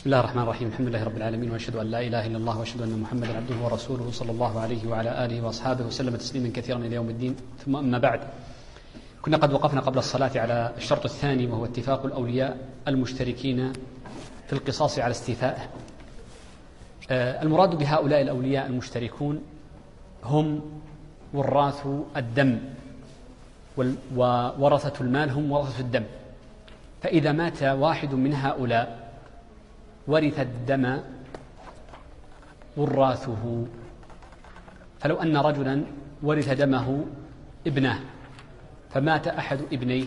بسم الله الرحمن الرحيم. الحمد لله رب العالمين، وأشهد أن لا إله إلا الله، وأشهد أن محمدا عبده ورسوله صلى الله عليه وعلى آله وأصحابه وسلم تسليما كثيرا إلى يوم الدين. ثم أما بعد، كنا قد وقفنا قبل الصلاة على الشرط الثاني، وهو اتفاق الأولياء المشتركين في القصاص على استيفائه. المراد بهؤلاء الأولياء المشتركون هم وراث الدم، وورثة المال هم ورثة الدم. فإذا مات واحد من هؤلاء ورث الدم وراثه. فلو أن رجلا ورث دمه ابنه، فمات أحد ابنيه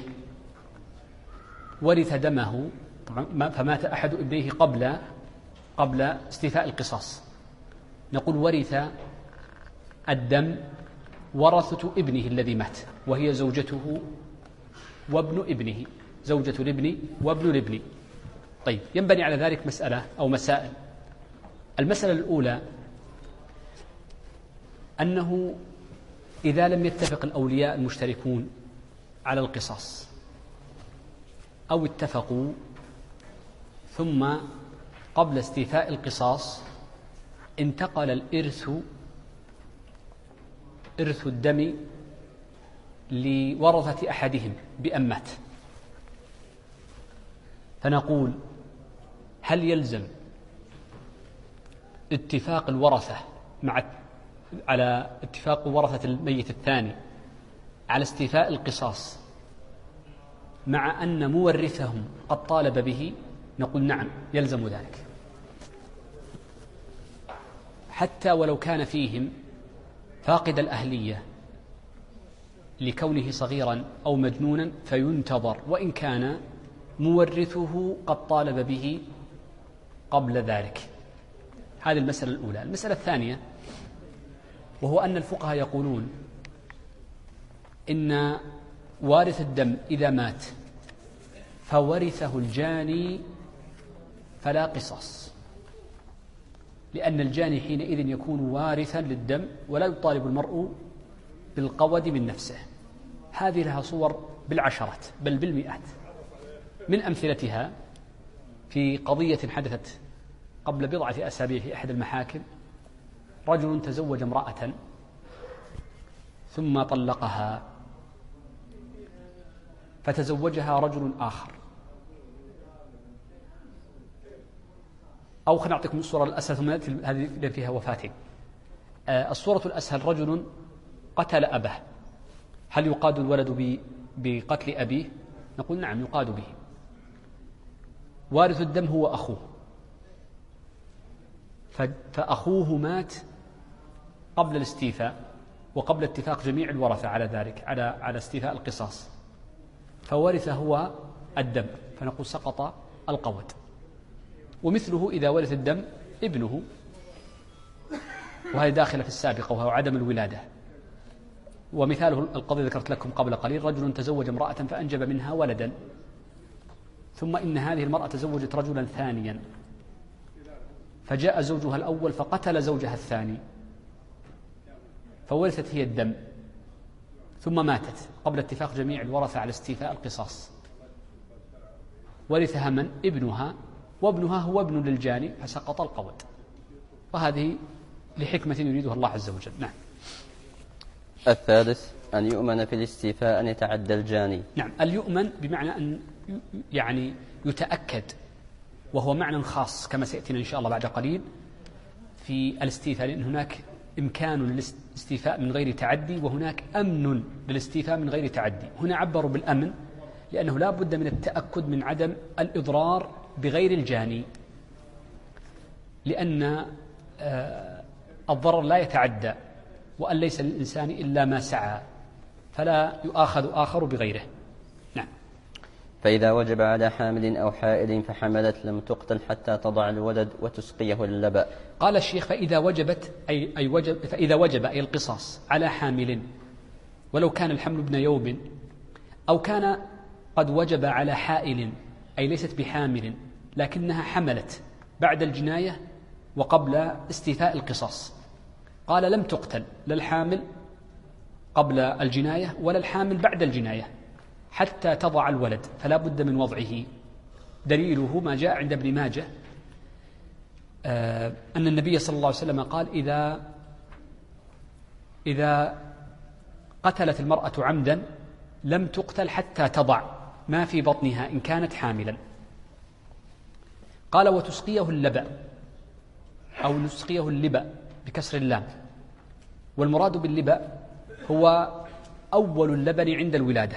ورث دمه، فمات أحد ابنيه قبل استيفاء القصاص، نقول ورث الدم ورثة ابنه الذي مات، وهي زوجته وابن ابنه، زوجة الابن وابن الابن. طيب، ينبني على ذلك مسألة أو مسائل. المسألة الأولى أنه إذا لم يتفق الأولياء المشتركون على القصاص، أو اتفقوا ثم قبل استيفاء القصاص انتقل إرث الدم لورثة أحدهم بأن مات، فنقول: هل يلزم اتفاق الورثة على اتفاق ورثة الميت الثاني على استيفاء القصاص مع أن مورثهم قد طالب به؟ نقول: نعم، يلزم ذلك، حتى ولو كان فيهم فاقد الأهلية لكونه صغيرا أو مجنونا، فينتظر وإن كان مورثه قد طالب به قبل ذلك. هذه المسألة الأولى. المسألة الثانية، وهو أن الفقهاء يقولون إن وارث الدم إذا مات فورثه الجاني فلا قصاص، لأن الجاني حينئذ يكون وارثا للدم، ولا يطالب المرء بالقود من نفسه. هذه لها صور بالعشرات بل بالمئات. من أمثلتها في قضية حدثت قبل بضعة أسابيع في أحد المحاكم: رجل تزوج امرأة ثم طلقها، فتزوجها رجل آخر. أو خلينا نعطيكم الصورة الأسهل ثم نأتي هذه فيها وفاتين. الصورة الأسهل: رجل قتل أباه، هل يقاد الولد بقتل أبيه؟ نقول: نعم، يقاد به. وارث الدم هو أخوه، فأخوه مات قبل الاستيفاء وقبل اتفاق جميع الورثة على ذلك، على استيفاء القصاص، فورث هو الدم، فنقول: سقط القود. ومثله إذا ورث الدم ابنه، وهي داخلة في السابقة، وهو عدم الولادة. ومثاله القضية ذكرت لكم قبل قليل: رجل تزوج امرأة فأنجب منها ولدا، ثم إن هذه المرأة تزوجت رجلا ثانيا، فجاء زوجها الأول فقتل زوجها الثاني، فورثت هي الدم، ثم ماتت قبل اتفاق جميع الورثة على استيفاء القصاص. ورثها من؟ ابنها، وابنها هو ابن للجاني، فسقط القود. وهذه لحكمة يريدها الله عز وجل. نعم. الثالث: أن يؤمن في الاستيفاء أن يتعدى الجاني. نعم، اليؤمن بمعنى أن يعني يتأكد، وهو معنى خاص كما سيأتينا إن شاء الله بعد قليل في الاستيفاء، لأن هناك إمكان للاستيفاء من غير تعدي، وهناك أمن للاستيفاء من غير تعدي. هنا عبروا بالأمن لأنه لا بد من التأكد من عدم الإضرار بغير الجاني، لأن الضرر لا يتعدى، وأن ليس للإنسان إلا ما سعى، فلا يؤاخذ آخر بغيره. نعم. فإذا وجب على حامل أو حائل فحملت لم تقتل حتى تضع الولد وتسقيه اللبن. قال الشيخ: فإذا وجبت فإذا وجب أي القصاص على حامل، ولو كان الحمل ابن يوم، أو كان قد وجب على حائل، أي ليست بحامل لكنها حملت بعد الجناية وقبل استيفاء القصاص، قال: لم تقتل لا الحامل قبل الجناية ولا الحامل بعد الجناية حتى تضع الولد، فلا بد من وضعه. دليله ما جاء عند ابن ماجه أن النبي صلى الله عليه وسلم قال إذا قتلت المرأة عمدا لم تقتل حتى تضع ما في بطنها إن كانت حاملا. قال وتسقيه اللبأ أو نسقيه اللبأ بكسر اللام، والمراد باللبأ هو أول اللبن عند الولادة،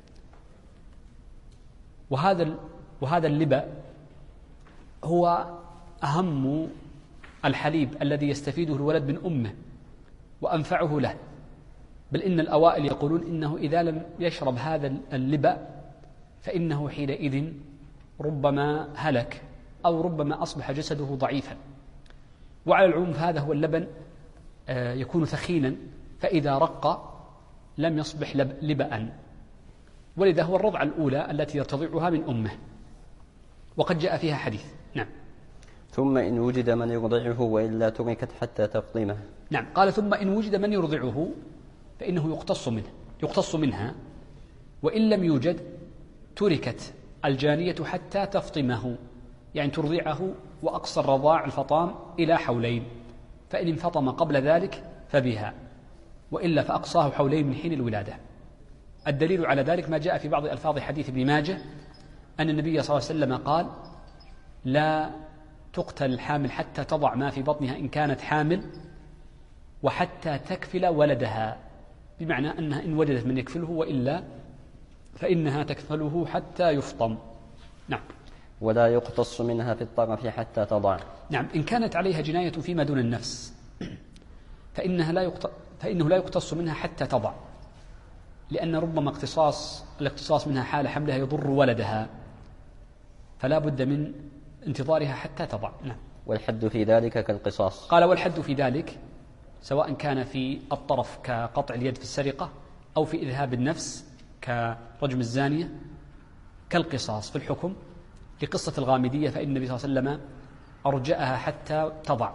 وهذا اللبأ هو أهم الحليب الذي يستفيده الولد من أمه وأنفعه له، بل إن الأوائل يقولون إنه إذا لم يشرب هذا اللبأ فإنه حينئذ ربما هلك أو ربما أصبح جسده ضعيفا. وعلى العموم هذا هو اللبن يكون ثخينا، فإذا رق لم يصبح لبأ، ولذا هو الرضعة الأولى التي يرتضعها من أمه، وقد جاء فيها حديث. نعم. ثم إن وجد من يرضعه وإلا تركت حتى تفطمه. نعم. قال ثم إن وجد من يرضعه فإنه يقتص منها، وإن لم يوجد تركت الجانية حتى تفطمه، يعني ترضعه، وأقصى الرضاع الفطام إلى حولين، فإن انفطم قبل ذلك فبها، وإلا فأقصاه حولين من حين الولادة. الدليل على ذلك ما جاء في بعض ألفاظ حديث ابن ماجه أن النبي صلى الله عليه وسلم قال لا تقتل الحامل حتى تضع ما في بطنها إن كانت حامل، وحتى تكفل ولدها، بمعنى أنها إن وجدت من يكفله وإلا فإنها تكفله حتى يفطم. نعم. ولا يقتص منها في الطرف حتى تضع. نعم. إن كانت عليها جناية فيما دون النفس فإنه لا يقتص منها حتى تضع، لأن ربما الاقتصاص منها حال حملها يضر ولدها، فلا بد من انتظارها حتى تضع. نعم. والحد في ذلك كالقصاص. قال والحد في ذلك سواء كان في الطرف كقطع اليد في السرقة أو في إذهاب النفس كرجم الزانية كالقصاص في الحكم، لقصة الغامدية، فإن النبي صلى الله عليه وسلم أرجأها حتى تضع،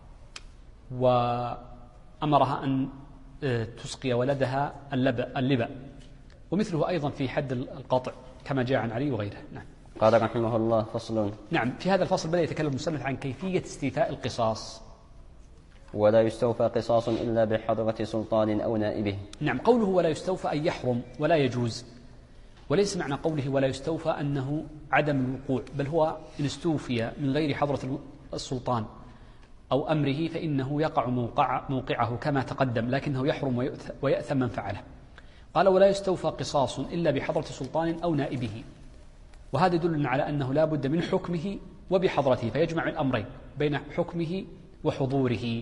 وأمرها أن تسقي ولدها اللبأ، ومثله أيضا في حد القطع كما جاء عن علي وغيره. نعم. قال رحمه الله فصل. نعم. في هذا الفصل بدأ يتكلم المصنف عن كيفية استيفاء القصاص. ولا يستوفى قصاص إلا بحضرة سلطان أو نائبه. نعم. قوله ولا يستوفى أي يحرم ولا يجوز، وليس معنى قوله ولا يستوفى أنه عدم الوقوع، بل هو إن استوفي من غير حضرة السلطان أو أمره فإنه يقع موقعه كما تقدم، لكنه يحرم ويأثم من فعله. قال ولا يستوفى قصاص إلا بحضرة سلطان أو نائبه، وهذا يدل على أنه لا بد من حكمه وبحضرته، فيجمع الأمرين بين حكمه وحضوره.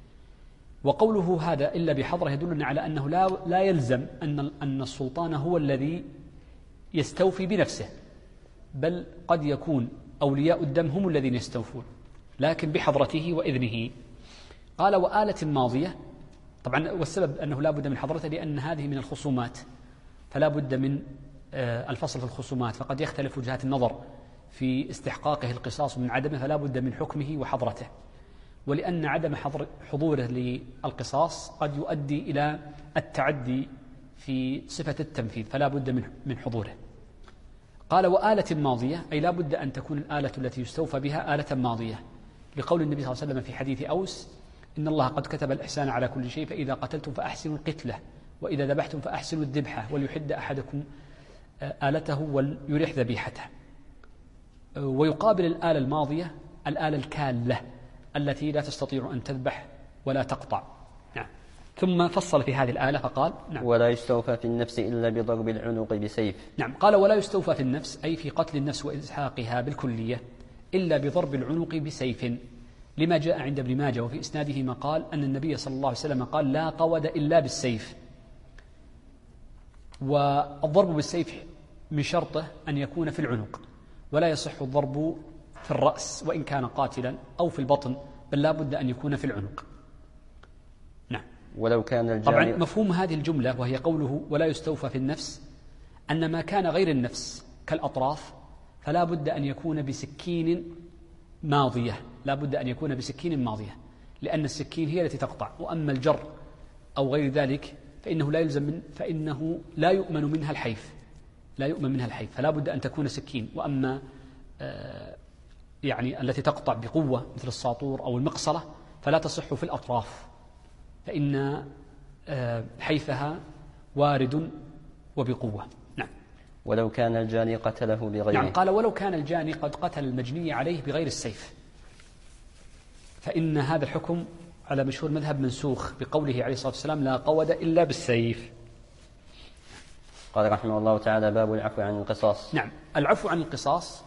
وقوله هذا إلا بحضره يدلنا على أنه لا يلزم أن السلطان هو الذي يستوفي بنفسه، بل قد يكون أولياء الدم هم الذين يستوفون، لكن بحضرته وإذنه. قال وآلة ماضية، طبعا والسبب أنه لا بد من حضرته لأن هذه من الخصومات، فلا بد من الفصل في الخصومات، فقد يختلف وجهات النظر في استحقاقه القصاص من عدمه، فلا بد من حكمه وحضرته. ولأن عدم حضوره للقصاص قد يؤدي إلى التعدي في صفة التنفيذ، فلا بد من حضوره. قال وآلة ماضية أي لا بد أن تكون الآلة التي يستوفى بها آلة ماضية، لقول النبي صلى الله عليه وسلم في حديث أوس إن الله قد كتب الإحسان على كل شيء، فإذا قتلتم فأحسنوا القتلة، وإذا ذبحتم فأحسنوا الذبحة، وليحد أحدكم آلته وليرح ذبيحته. ويقابل الآلة الماضية الآلة الكالة التي لا تستطيع أن تذبح ولا تقطع. نعم. ثم فصل في هذه الآلة فقال نعم. ولا يستوفى في النفس إلا بضرب العنق بسيف. نعم. قال ولا يستوفى في النفس أي في قتل النفس وإزحاقها بالكلية إلا بضرب العنق بسيف، لما جاء عند ابن ماجه وفي إسناده ما قال أن النبي صلى الله عليه وسلم قال لا قود إلا بالسيف. والضرب بالسيف من شرطه أن يكون في العنق، ولا يصح الضرب في الرأس وإن كان قاتلا أو في البطن، بل لا بد أن يكون في العنق. نعم. ولو كان طبعا مفهوم هذه الجملة وهي قوله ولا يستوفى في النفس أن ما كان غير النفس كالأطراف فلا بد أن يكون بسكين ماضية، لا بد أن يكون بسكين ماضية، لأن السكين هي التي تقطع، وأما الجر أو غير ذلك فإنه لا يلزم فإنه لا يؤمن منها الحيف، لا يؤمن منها الحيف، فلا بد أن تكون سكين. وأما يعني التي تقطع بقوة مثل الساطور أو المقصلة فلا تصح في الأطراف، فإن حيفها وارد وبقوة. نعم. ولو كان الجاني قتله بغيره. نعم، قال ولو كان الجاني قد قتل المجني عليه بغير السيف، فإن هذا الحكم على مشهور مذهب منسوخ بقوله عليه الصلاة والسلام لا قود إلا بالسيف. قال رحمه الله تعالى باب العفو عن القصاص. نعم، العفو عن القصاص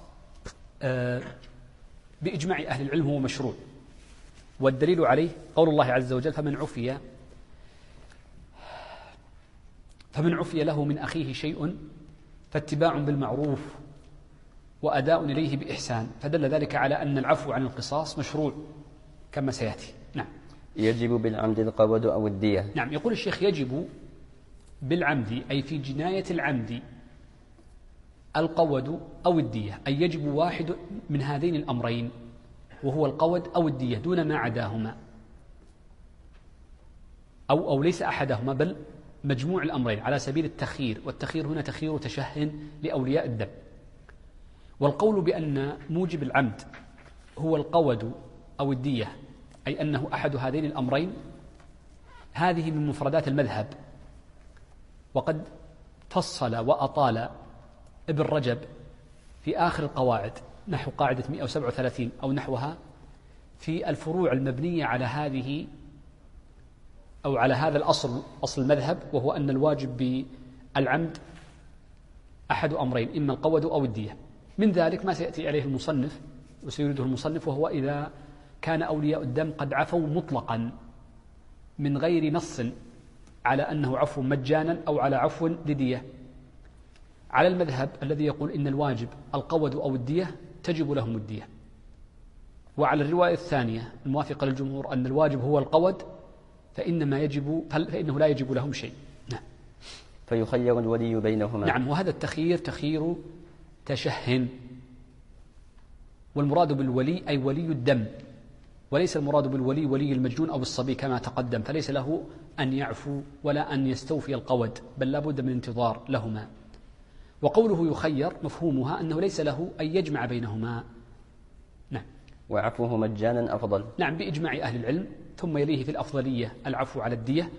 بإجماع أهل العلم هو مشروع، والدليل عليه قول الله عز وجل فمن عفي له من أخيه شيء فاتباع بالمعروف وأداء إليه بإحسان، فدل ذلك على أن العفو عن القصاص مشروع كما سيأتي. نعم. يجب بالعمد القود أو الدية. نعم، يقول الشيخ يجب بالعمد أي في جناية العمد القود أو الدية، أي يجب واحد من هذين الأمرين وهو القود أو الدية دون ما عداهما، أو ليس أحدهما بل مجموع الأمرين على سبيل التخيير، والتخيير هنا تخيير تشه لأولياء الدم. والقول بأن موجب العمد هو القود أو الدية أي أنه أحد هذين الأمرين، هذه من مفردات المذهب، وقد فصل وأطال ابن رجب في آخر القواعد نحو قاعدة 137 أو نحوها في الفروع المبنية على هذه أو على هذا الأصل، أصل المذهب، وهو أن الواجب بالعمد أحد أمرين إما القود أو الدية. من ذلك ما سيأتي عليه المصنف وسيريده المصنف، وهو إذا كان أولياء الدم قد عفوا مطلقا من غير نص على أنه عفو مجانا أو على عفو لدية. على المذهب الذي يقول إن الواجب القود أو الدية تجب لهم الدية، وعلى الرواية الثانية الموافقة للجمهور أن الواجب هو القود فإنه لا يجب لهم شيء. نعم. فيخير الولي بينهما. نعم، وهذا التخيير تخيير تشه، والمراد بالولي أي ولي الدم، وليس المراد بالولي ولي المجنون أو الصبي كما تقدم، فليس له أن يعفو ولا أن يستوفي القود، بل لا بد من انتظار لهما. وقوله يخير مفهومها أنه ليس له أن يجمع بينهما. نعم. وعفوه مجانا أفضل. نعم، بإجماع أهل العلم، ثم يليه في الأفضلية العفو على الدية،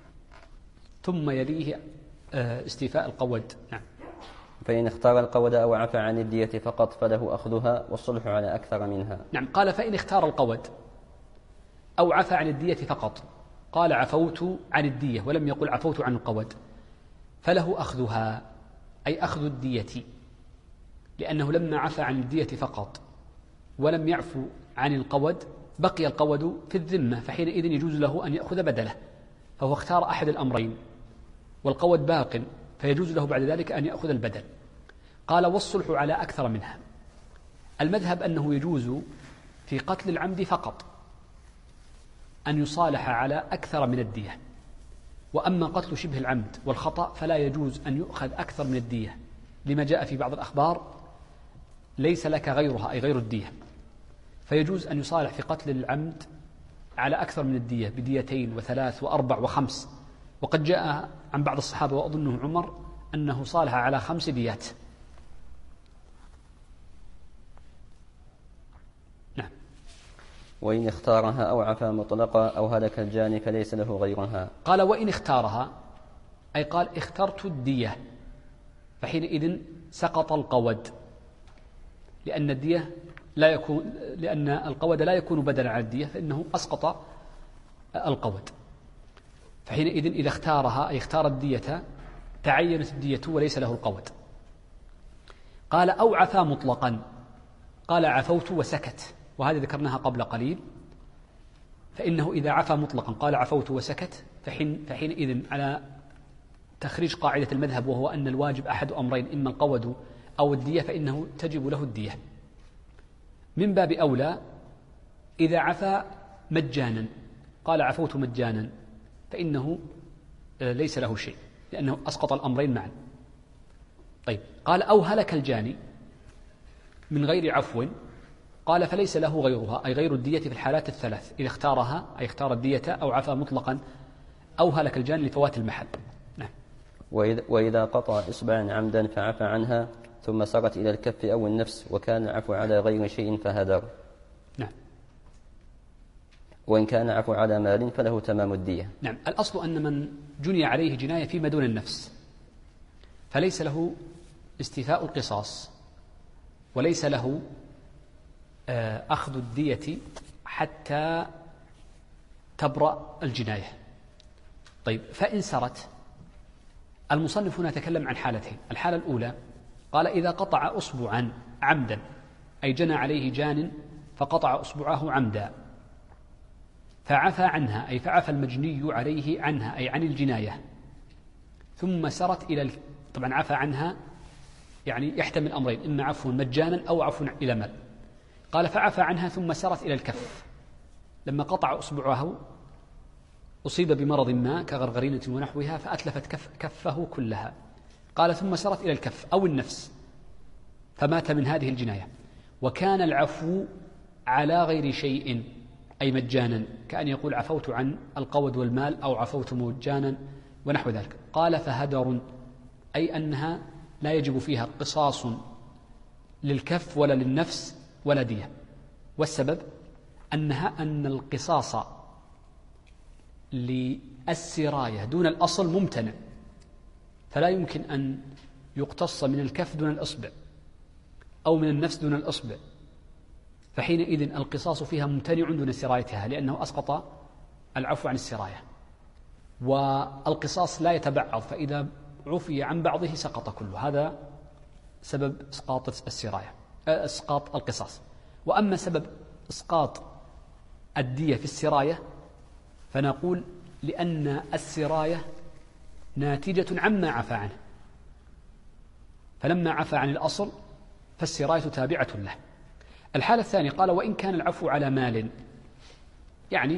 ثم يليه استيفاء القود. نعم. فإن اختار القود أو عفى عن الدية فقط فله أخذها والصلح على أكثر منها. نعم، قال فإن اختار القود أو عفى عن الدية فقط، قال عفوت عن الدية ولم يقل عفوت عن القود، فله أخذها أي أخذ الدية، لأنه لما عفى عن الدية فقط ولم يعفو عن القود بقي القود في الذمة، فحينئذ يجوز له أن يأخذ بدله، فهو اختار أحد الأمرين والقود باق، فيجوز له بعد ذلك أن يأخذ البدل. قال والصلح على أكثر منها. المذهب أنه يجوز في قتل العمد فقط أن يصالح على أكثر من الدية، وأما قتل شبه العمد والخطأ فلا يجوز أن يؤخذ أكثر من الدية، لما جاء في بعض الأخبار ليس لك غيرها أي غير الدية، فيجوز أن يصالح في قتل العمد على أكثر من الدية بديتين وثلاث وأربع وخمس، وقد جاء عن بعض الصحابة وأظنه عمر أنه صالح على 5 ديات. نعم. وإن اختارها أو عفى مطلقا أو هلك الجاني فليس له غيرها. قال وإن اختارها أي قال اخترت الدية، فحينئذ سقط القود، لأن الدية لأن القود لا يكون بدلا عن الدية، فإنه أسقط القود. فحينئذ إذا اختارها أي اختار الدية تعينت الدية وليس له القود. قال أو عفى مطلقا، قال عفوت وسكت، وهذه ذكرناها قبل قليل، فإنه إذا عفى مطلقا قال عفوت وسكت فحينئذ على تخريج قاعدة المذهب، وهو أن الواجب أحد أمرين إما القود أو الدية، فإنه تجب له الدية. من باب أولى إذا عفى مجانا قال عفوت مجانا، فإنه ليس له شيء لأنه أسقط الأمرين معا. طيب، قال أو هلك الجاني من غير عفو، قال فليس له غيرها أي غير الدية في الحالات الثلاث، إذا اختارها أي اختار الدية أو عفى مطلقا أو هلك الجاني لفوات المحل. نعم. وإذا قطع إصبعا عمدا فعفى عنها ثم سرت إلى الكف أو النفس وكان العفو على غير شيء فهدر. نعم. وإن كان عفو على مال فله تمام الدية. نعم. الأصل أن من جني عليه جناية فيما دون النفس فليس له استيفاء القصاص وليس له أخذ الدية حتى تبرأ الجناية. طيب، فإن سرت، المصنف هنا تكلم عن حالتين. الحالة الأولى قال إذا قطع أصبعا عمدا، أي جنى عليه جان فقطع أصبعه عمدا فعفى عنها، أي فعفى المجني عليه عنها، أي عن الجناية، ثم سرت إلى طبعا عفى عنها يعني يحتمل أمرين، إما عفو مجانا أو عفو إلى مال. قال فعفى عنها ثم سرت إلى الكف، لما قطع أصبعه أصيب بمرض ما كغرغرينة ونحوها فأتلفت كفه كلها. قال ثم سرت إلى الكف أو النفس فمات من هذه الجناية، وكان العفو على غير شيء أي مجانا، كأن يقول عفوت عن القود والمال أو عفوت مجانا ونحو ذلك. قال فهدر، أي أنها لا يجب فيها قصاص للكف ولا للنفس ولا دية. والسبب أن القصاص للسراية دون الأصل ممتنع، فلا يمكن أن يقتص من الكف دون الإصبع أو من النفس دون الإصبع، فحينئذ القصاص فيها ممتنع دون سرايتها، لأنه أسقط العفو عن السراية. والقصاص لا يتبعض، فإذا عفي عن بعضه سقط كله. هذا سبب إسقاط السراية، إسقاط القصاص. وأما سبب إسقاط الدية في السراية فنقول لأن السراية ناتجة عما عفى عنه، فلما عفى عن الأصل فالسراية تابعة له. الحالة الثانية قال وإن كان العفو على مال، يعني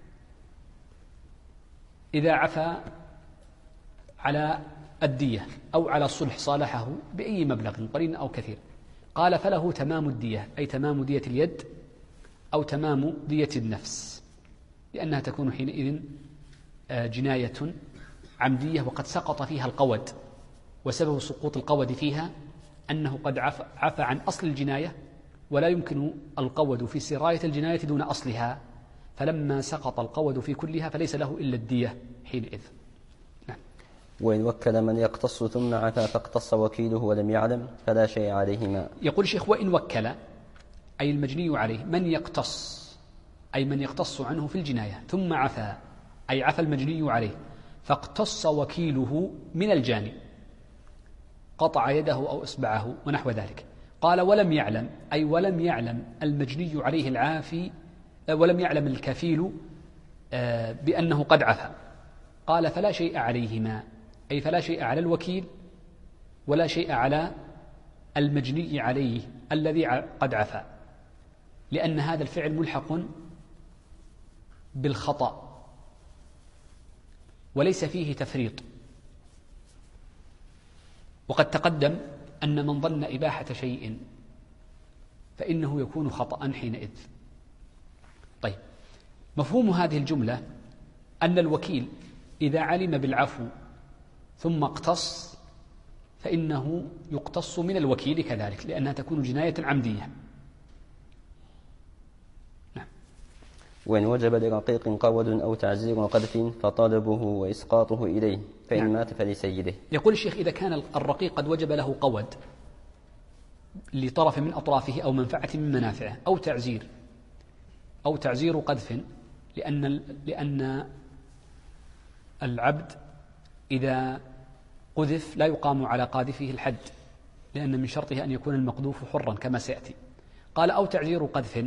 إذا عفى على الدية أو على الصلح صالحه بأي مبلغ قليل أو كثير، قال فله تمام الدية، أي تمام دية اليد أو تمام دية النفس، لأنها تكون حينئذ جناية عمدية وقد سقط فيها القود، وسبب سقوط القود فيها أنه قد عفى عن أصل الجناية، ولا يمكن القود في سراية الجناية دون أصلها، فلما سقط القود في كلها فليس له إلا الدية حينئذ. نعم. وإن وكل من يقتص ثم عفا فاقتص وكيله ولم يعلم فلا شيء عليهما. يقول الشيخ وإن وكل، أي المجني عليه من يقتص، أي من يقتص عنه في الجناية، ثم عفا، أي عفى المجني عليه، فاقتص وكيله من الجاني، قطع يده أو إصبعه ونحو ذلك. قال ولم يعلم، أي ولم يعلم المجني عليه العافي، ولم يعلم الكفيل بأنه قد عفى. قال فلا شيء عليهما، أي فلا شيء على الوكيل ولا شيء على المجني عليه الذي قد عفى، لأن هذا الفعل ملحق بالخطأ وليس فيه تفريط. وقد تقدم أن من ظن إباحة شيء فإنه يكون خطأ حينئذ. طيب، مفهوم هذه الجملة أن الوكيل إذا علم بالعفو ثم اقتص فإنه يقتص من الوكيل كذلك، لأنها تكون جناية عمدية. نعم. وإن وجب لرقيق قود أو تعزير قذف فطالبه وإسقاطه إليه، فإن نعم. مات فلسيده. يقول الشيخ إذا كان الرقيق قد وجب له قود لطرف من أطرافه أو منفعة من منافعه، أو تعزير قذف، لأن العبد إذا قذف لا يقام على قاذفه الحد، لأن من شرطه أن يكون المقذوف حرا كما سيأتي. قال أو تعزير قذف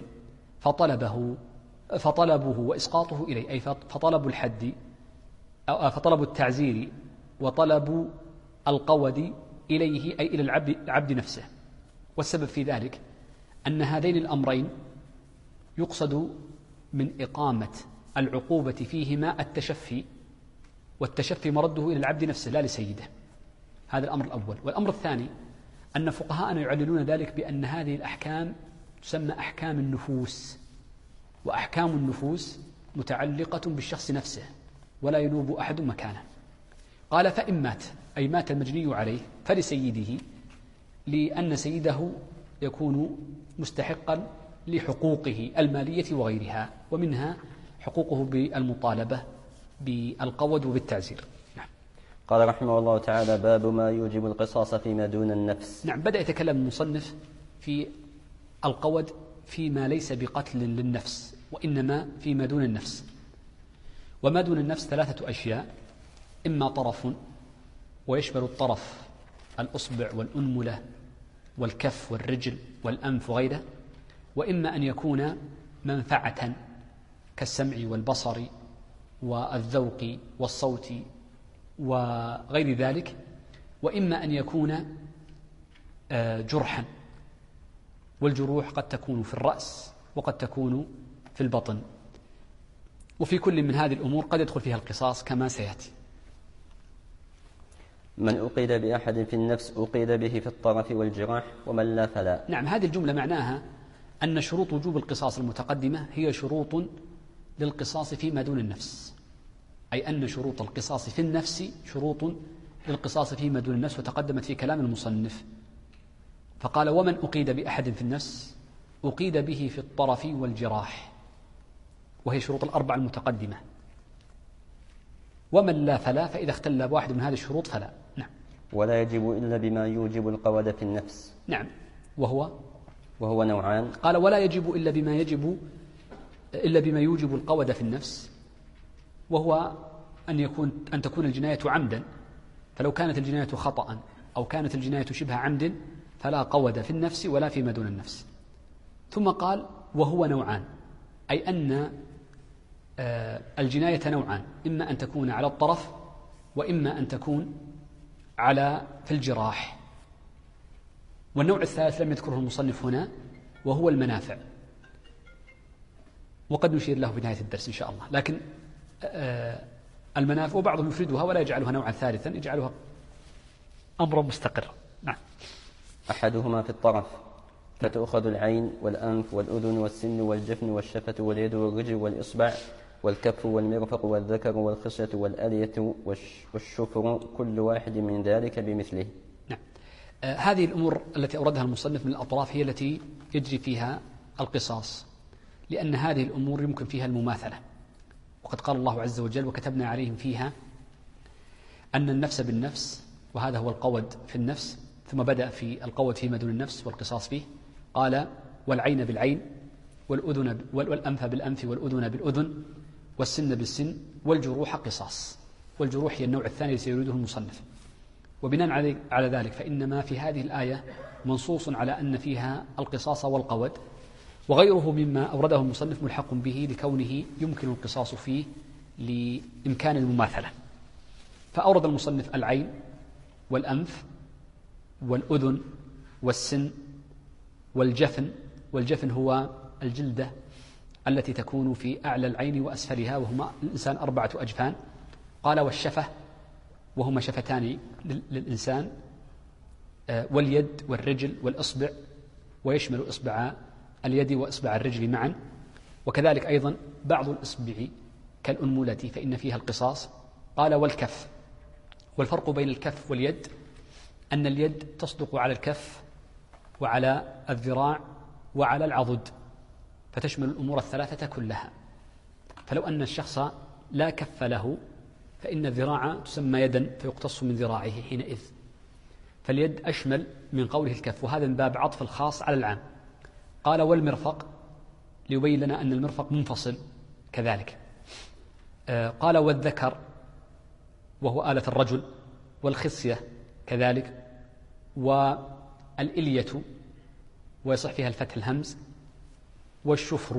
فطلبه وإسقاطه إليه، أي فطلب الحد أو فطلب التعزير وطلب القود إليه، أي إلى العبد نفسه. والسبب في ذلك أن هذين الأمرين يقصد من إقامة العقوبة فيهما التشفي، والتشفي مرده إلى العبد نفسه لا لسيده. هذا الأمر الأول. والأمر الثاني أن فقهاءنا يعللون ذلك بأن هذه الأحكام تسمى أحكام النفوس، وأحكام النفوس متعلقة بالشخص نفسه ولا ينوب أحد مكانه. قال فإن مات، أي مات المجني عليه، فلسيده، لأن سيده يكون مستحقا لحقوقه المالية وغيرها، ومنها حقوقه بالمطالبة بالقود وبالتعزير. نعم. قال رحمه الله تعالى: باب ما يوجب القصاص فيما دون النفس. نعم، بدأ يتكلم المصنف في القود فيما ليس بقتل للنفس، وإنما فيما دون النفس. وما دون النفس 3 أشياء: إما طرف، ويشمل الطرف الأصبع والأنملة والكف والرجل والأنف وغيره، وإما أن يكون منفعة كالسمع والبصر والذوق والصوت وغير ذلك، وإما أن يكون جرحا، والجروح قد تكون في الرأس وقد تكون في البطن، وفي كل من هذه الأمور قد يدخل فيها القصاص كما سيأتي. من أقيد بأحد في النفس أقيد به في الطرف والجراح، ومن لا فلا. نعم، هذه الجملة معناها أن شروط وجوب القصاص المتقدمة هي شروط للقصاص فيما دون النفس، أي أن شروط القصاص في النفس شروط للقصاص فيما دون النفس، وتقدمت في كلام المصنف. فقال: ومن أقيد بأحد في النفس أقيد به في الطرف والجراح، وهي شروط ال4 المتقدمة. ومن لا فلا، فإذا اختل بواحد من هذه الشروط فلا. نعم. ولا يجب إلا بما يوجب القود في النفس. نعم، وهو نوعان. قال: ولا يجب إلا بما يوجب القود في النفس، وهو أن تكون الجناية عمدا، فلو كانت الجناية خطأ أو كانت الجناية شبه عمد فلا قود في النفس ولا فيما دون النفس. ثم قال: وهو نوعان، أي أن الجناية نوعان: إما أن تكون على الطرف، وإما أن تكون في الجراح. والنوع الثالث لم يذكره المصنف هنا، وهو المنافع، وقد نشير له في نهاية الدرس إن شاء الله. لكن المنافع وبعضهم يفردها ولا يجعلها نوعا ثالثا، يجعلها أمرا مستقرا. نعم. أحدهما في الطرف، فتؤخذ العين والأنف والأذن والسن والجفن والشفة واليد والرجل والإصبع والكف والمرفق والذكر والخصية والألية والشفر، كل واحد من ذلك بمثله. نعم. هذه الأمور التي أوردها المصنف من الأطراف هي التي يجري فيها القصاص، لأن هذه الأمور يمكن فيها المماثلة. وقد قال الله عز وجل: وكتبنا عليهم فيها أن النفس بالنفس، وهذا هو القود في النفس. ثم بدأ في القود فيما دون النفس والقصاص فيه، قال: والعين بالعين والأنف بالأنف والأذن بالأذن والسن بالسن والجروح قصاص. والجروح هي النوع الثاني الذي سيريده المصنف. وبناء على ذلك فإنما في هذه الآية منصوص على أن فيها القصاص والقود، وغيره مما أورده المصنف ملحق به لكونه يمكن القصاص فيه لإمكان المماثلة. فأورد المصنف العين والأنف والأذن والسن والجفن. والجفن هو الجلدة التي تكون في أعلى العين وأسفلها، وهما الإنسان 4 أجفان. قال: والشفة، وهما شفتان للإنسان، واليد والرجل والإصبع، ويشمل إصبع اليد وإصبع الرجل معا، وكذلك أيضا بعض الإصبع كالأنملة فإن فيها القصاص. قال: والكف. والفرق بين الكف واليد أن اليد تصدق على الكف وعلى الذراع وعلى العضد، فتشمل الأمور ال3 كلها. فلو أن الشخص لا كف له فإن الذراع تسمى يدا فيقتص من ذراعه حينئذ. فاليد أشمل من قوله الكف، وهذا من باب عطف الخاص على العام. قال: والمرفق، ليبين لنا أن المرفق منفصل كذلك. قال: والذكر، وهو آلة الرجل، والخصية كذلك، والإلية، ويصح فيها الفتح الهمز، والشفر.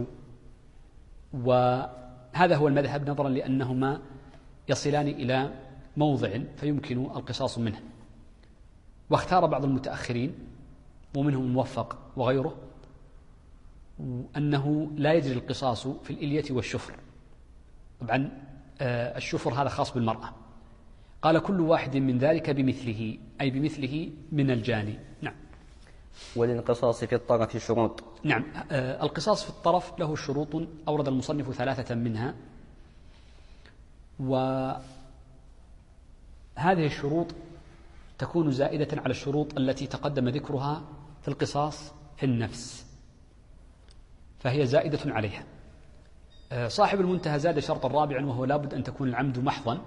وهذا هو المذهب نظرا لأنهما يصلان إلى موضع فيمكن القصاص منه. واختار بعض المتأخرين ومنهم الموفق وغيره أنه لا يجري القصاص في الإلية والشفر. طبعا الشفر هذا خاص بالمرأة. قال: كل واحد من ذلك بمثله، أي بمثله من الجاني. نعم. وللقصاص في الطرف شروط. نعم. القصاص في الطرف له شروط أورد المصنف 3 منها، وهذه الشروط تكون زائدة على الشروط التي تقدم ذكرها في القصاص في النفس، فهي زائدة عليها. صاحب المنتهى زاد شرطا رابعا، وهو لابد أن تكون العمد محضا،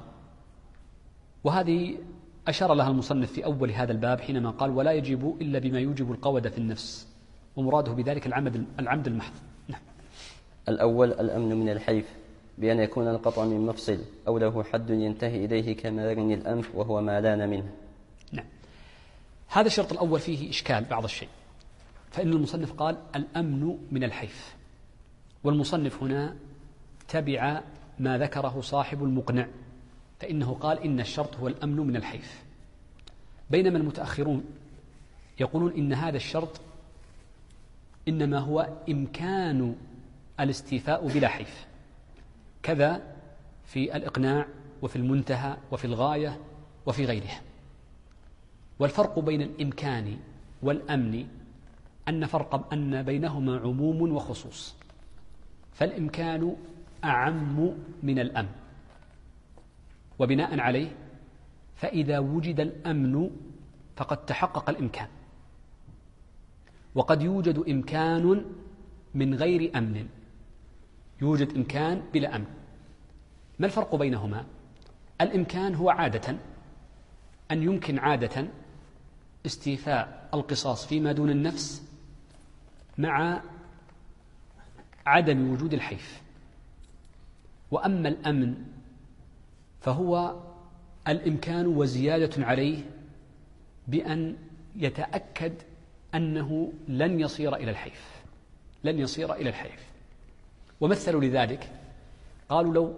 وهذه أشار لها المصنف في أول هذا الباب حينما قال ولا يجب إلا بما يوجب القود في النفس، ومراده بذلك العمد المحض. نعم. الأول الأمن من الحيف، بأن يكون القطع من مفصل أو له حد ينتهي إليه كمرن الأنف وهو ما لان منه. نعم. هذا الشرط الأول فيه إشكال بعض الشيء، فإن المصنف قال الأمن من الحيف، والمصنف هنا تبع ما ذكره صاحب المقنع، فإنه قال إن الشرط هو الأمن من الحيف، بينما المتأخرون يقولون إن هذا الشرط إنما هو إمكان الاستيفاء بلا حيف، كذا في الإقناع وفي المنتهى وفي الغاية وفي غيرها. والفرق بين الإمكان والأمن أن بينهما عموم وخصوص، فالإمكان أعم من الأمن، وبناء عليه فإذا وجد الأمن فقد تحقق الإمكان، وقد يوجد إمكان من غير أمن، يوجد إمكان بلا أمن. ما الفرق بينهما؟ الإمكان هو عادة أن يمكن عادة استيفاء القصاص فيما دون النفس مع عدم وجود الحيف. وأما الأمن فهو الإمكان وزيادة عليه بأن يتأكد أنه لن يصير إلى الحيف. ومثلوا لذلك قالوا لو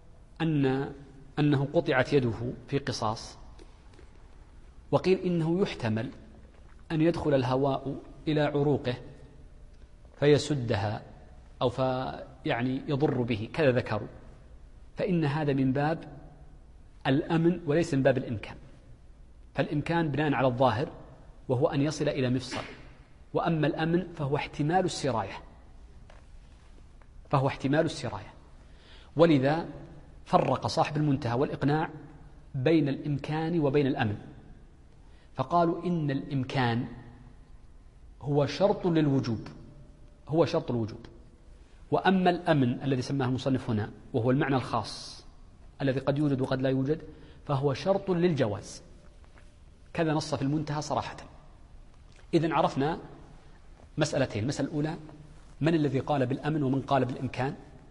أنه قطعت يده في قصاص، وقيل إنه يحتمل أن يدخل الهواء إلى عروقه فيسدها أو يعني يضر به، كذا ذكروا، فإن هذا من باب الأمن وليس من باب الإمكان. فالإمكان بناء على الظاهر وهو أن يصل إلى مفصل، وأما الأمن فهو احتمال السراية. ولذا فرق صاحب المنتهى والإقناع بين الإمكان وبين الأمن، فقالوا إن الإمكان هو شرط الوجوب، وأما الأمن الذي سماه المصنف هنا وهو المعنى الخاص الذي قد يوجد وقد لا يوجد فهو شرط للجواز، كذا نص في المنتهى صراحة. إذن عرفنا مسألتين: المسألة الأولى من الذي قال بالأمن ومن قال بالإمكان،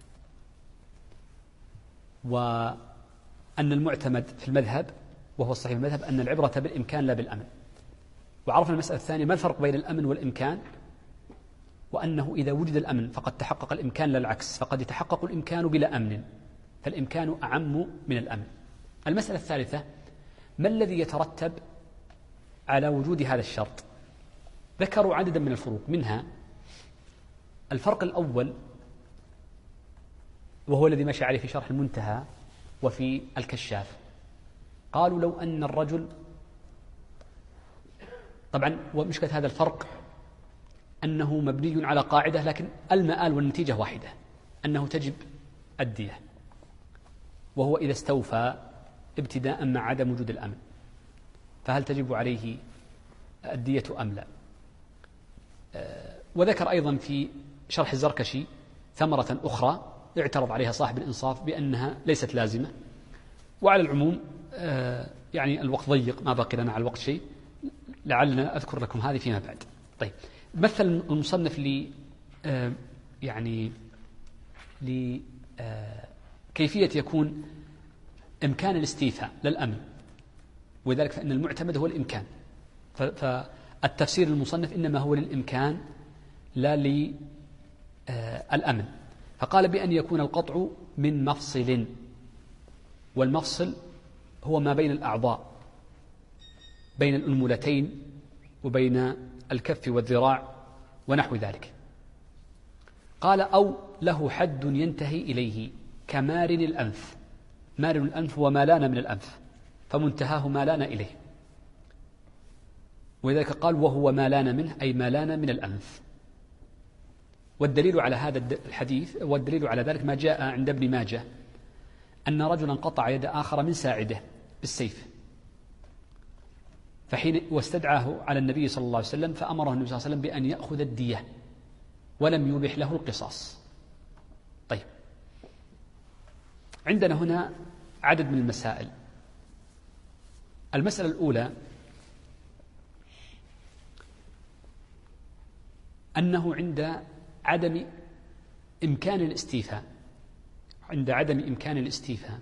وأن المعتمد في المذهب وهو الصحيح المذهب أن العبرة بالإمكان لا بالأمن. وعرفنا المسألة الثانية ما الفرق بين الأمن والإمكان، وأنه إذا وجد الأمن فقد تحقق الإمكان، لا العكس، فقد يتحقق الإمكان بلا أمن، فالإمكان أعم من الأمن. المسألة الثالثة ما الذي يترتب على وجود هذا الشرط؟ ذكروا عددا من الفروق، منها الفرق الأول وهو الذي مشى عليه في شرح المنتهى وفي الكشاف. قالوا لو أن الرجل، طبعا ومشكلة هذا الفرق أنه مبني على قاعدة، لكن المآل والنتيجة واحدة، أنه تجب الدية، وهو إذا استوفى ابتداء مع عدم وجود الأمن، فهل تجب عليه الدية أم لا؟ وذكر أيضا في شرح الزركشي ثمرة أخرى اعترض عليها صاحب الإنصاف بأنها ليست لازمة. وعلى العموم يعني الوقت ضيق، ما باقي لنا على الوقت شيء، لعلنا أذكر لكم هذه فيما بعد. طيب، مثل المصنف لكيفية يكون إمكان الاستيفاء للأمن، وذلك فإن المعتمد هو الإمكان، فالتفسير المصنف إنما هو للإمكان لا للأمن. فقال بأن يكون القطع من مفصل، والمفصل هو ما بين الأعضاء، بين الأنملتين وبين الكف والذراع ونحو ذلك. قال أو له حد ينتهي إليه كمارن الأنف. مارن الأنف هو ما لان من الأنف، فمنتهاه ما لان إليه، ولذلك قال وهو ما لان منه، أي ما لان من الأنف. والدليل على هذا الحديث والدليل على ذلك ما جاء عند ابن ماجه أن رجلا قطع يد آخر من ساعده بالسيف، واستدعاه على النبي صلى الله عليه وسلم، فأمره النبي صلى الله عليه وسلم بأن يأخذ الدية ولم يبح له القصاص. طيب، عندنا هنا عدد من المسائل. المسألة الأولى أنه عند عدم إمكان الاستيفاء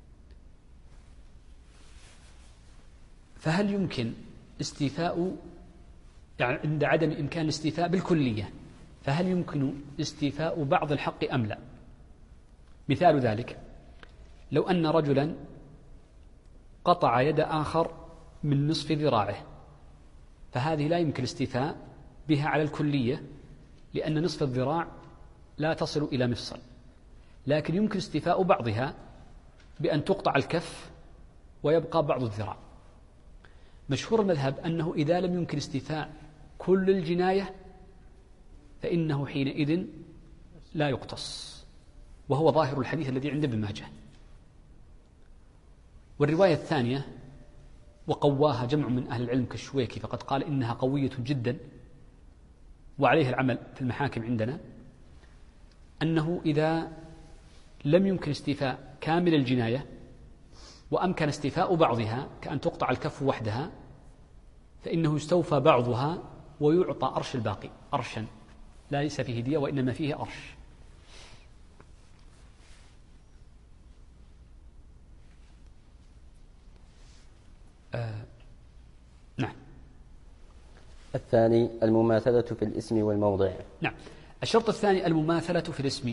فهل يمكن استيفاء، يعني عند عدم إمكان الاستيفاء بالكلية، فهل يمكن استيفاء بعض الحق أم لا؟ مثال ذلك: لو أن رجلا قطع يد آخر من نصف ذراعه، فهذه لا يمكن الاستيفاء بها على الكلية، لأن نصف الذراع لا تصل إلى مفصل، لكن يمكن استيفاء بعضها بأن تقطع الكف ويبقى بعض الذراع. مشهور المذهب أنه إذا لم يمكن استيفاء كل الجناية فإنه حينئذ لا يقتص، وهو ظاهر الحديث الذي عند ابن ماجه. والرواية الثانية وقواها جمع من أهل العلم كالشويكي، فقد قال إنها قوية جدا وعليه العمل في المحاكم عندنا، أنه إذا لم يمكن استيفاء كامل الجناية وأمكن استيفاء بعضها كأن تقطع الكف وحدها، فإنه يستوفى بعضها ويعطى أرش الباقي، أرشا ليس فيه دية وإنما فيه أرش. نعم. الثاني المماثلة في الاسم والموضع. نعم. الشرط الثاني المماثلة في الاسم،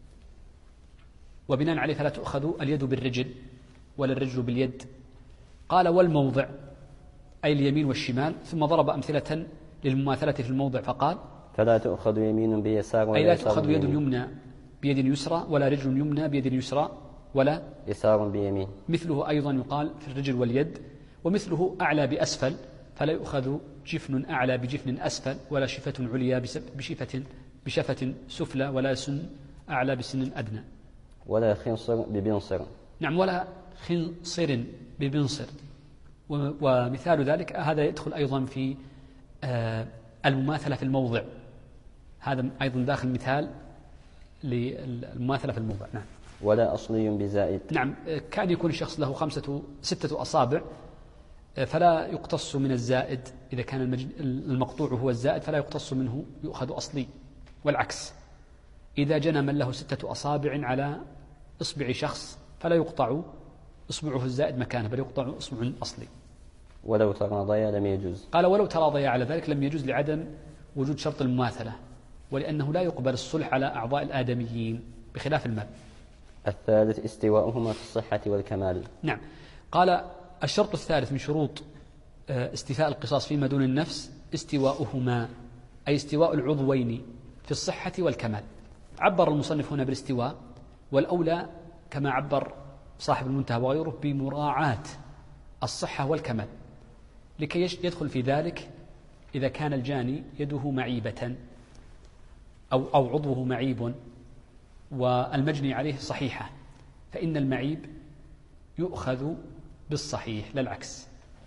وبناء عليه فلا تؤخذ اليد بالرجل ولا الرجل باليد. قال والموضع أي اليمين والشمال، ثم ضرب أمثلة للمماثلة في الموضع فقال فلا تؤخذ يمين بيسار ولا أي لا تؤخذ يد يمنى بيد يسرى ولا رجل يمنى بيد يسرى ولا يسار بيمين. مثله أيضا يقال في الرجل واليد، ومثله أعلى بأسفل، فلا يؤخذ جفن أعلى بجفن أسفل، ولا شفة عليا بشفة سفلى، ولا سن أعلى بسن أدنى، ولا خنصر ببنصر. نعم، ولا خنصر ببنصر. ومثال ذلك هذا يدخل أيضا في المماثلة في الموضع، هذا أيضا داخل مثال للمماثلة في الموضع. نعم. ولا أصلي بزائد. نعم، كان يكون الشخص له 6 أصابع، فلا يقتص من الزائد، إذا كان المقطوع هو الزائد فلا يقتص منه، يؤخذ أصلي. والعكس، إذا جنى من له 6 أصابع على إصبع شخص فلا يقطع إصبعه الزائد مكانه، بل يقطع إصبع أصلي. ولو تراضيا لم يجوز. قال ولو تراضيا على ذلك لم يجوز، لعدم وجود شرط المماثلة، ولأنه لا يقبل الصلح على أعضاء الآدميين بخلاف المال. الثالث استواؤهما في الصحة والكمال. نعم. قال الشرط الثالث من شروط استيفاء القصاص فيما دون النفس استواؤهما، أي استواء العضوين في الصحة والكمال. عبر المصنف هنا بالاستواء، والأولى كما عبر صاحب المنتهى وغيره بمراعاة الصحة والكمال، لكي يدخل في ذلك إذا كان الجاني يده معيبة أو عضوه معيب والمجني عليه صحيحة، فإن المعيب يؤخذ بالصحيح لا العكس.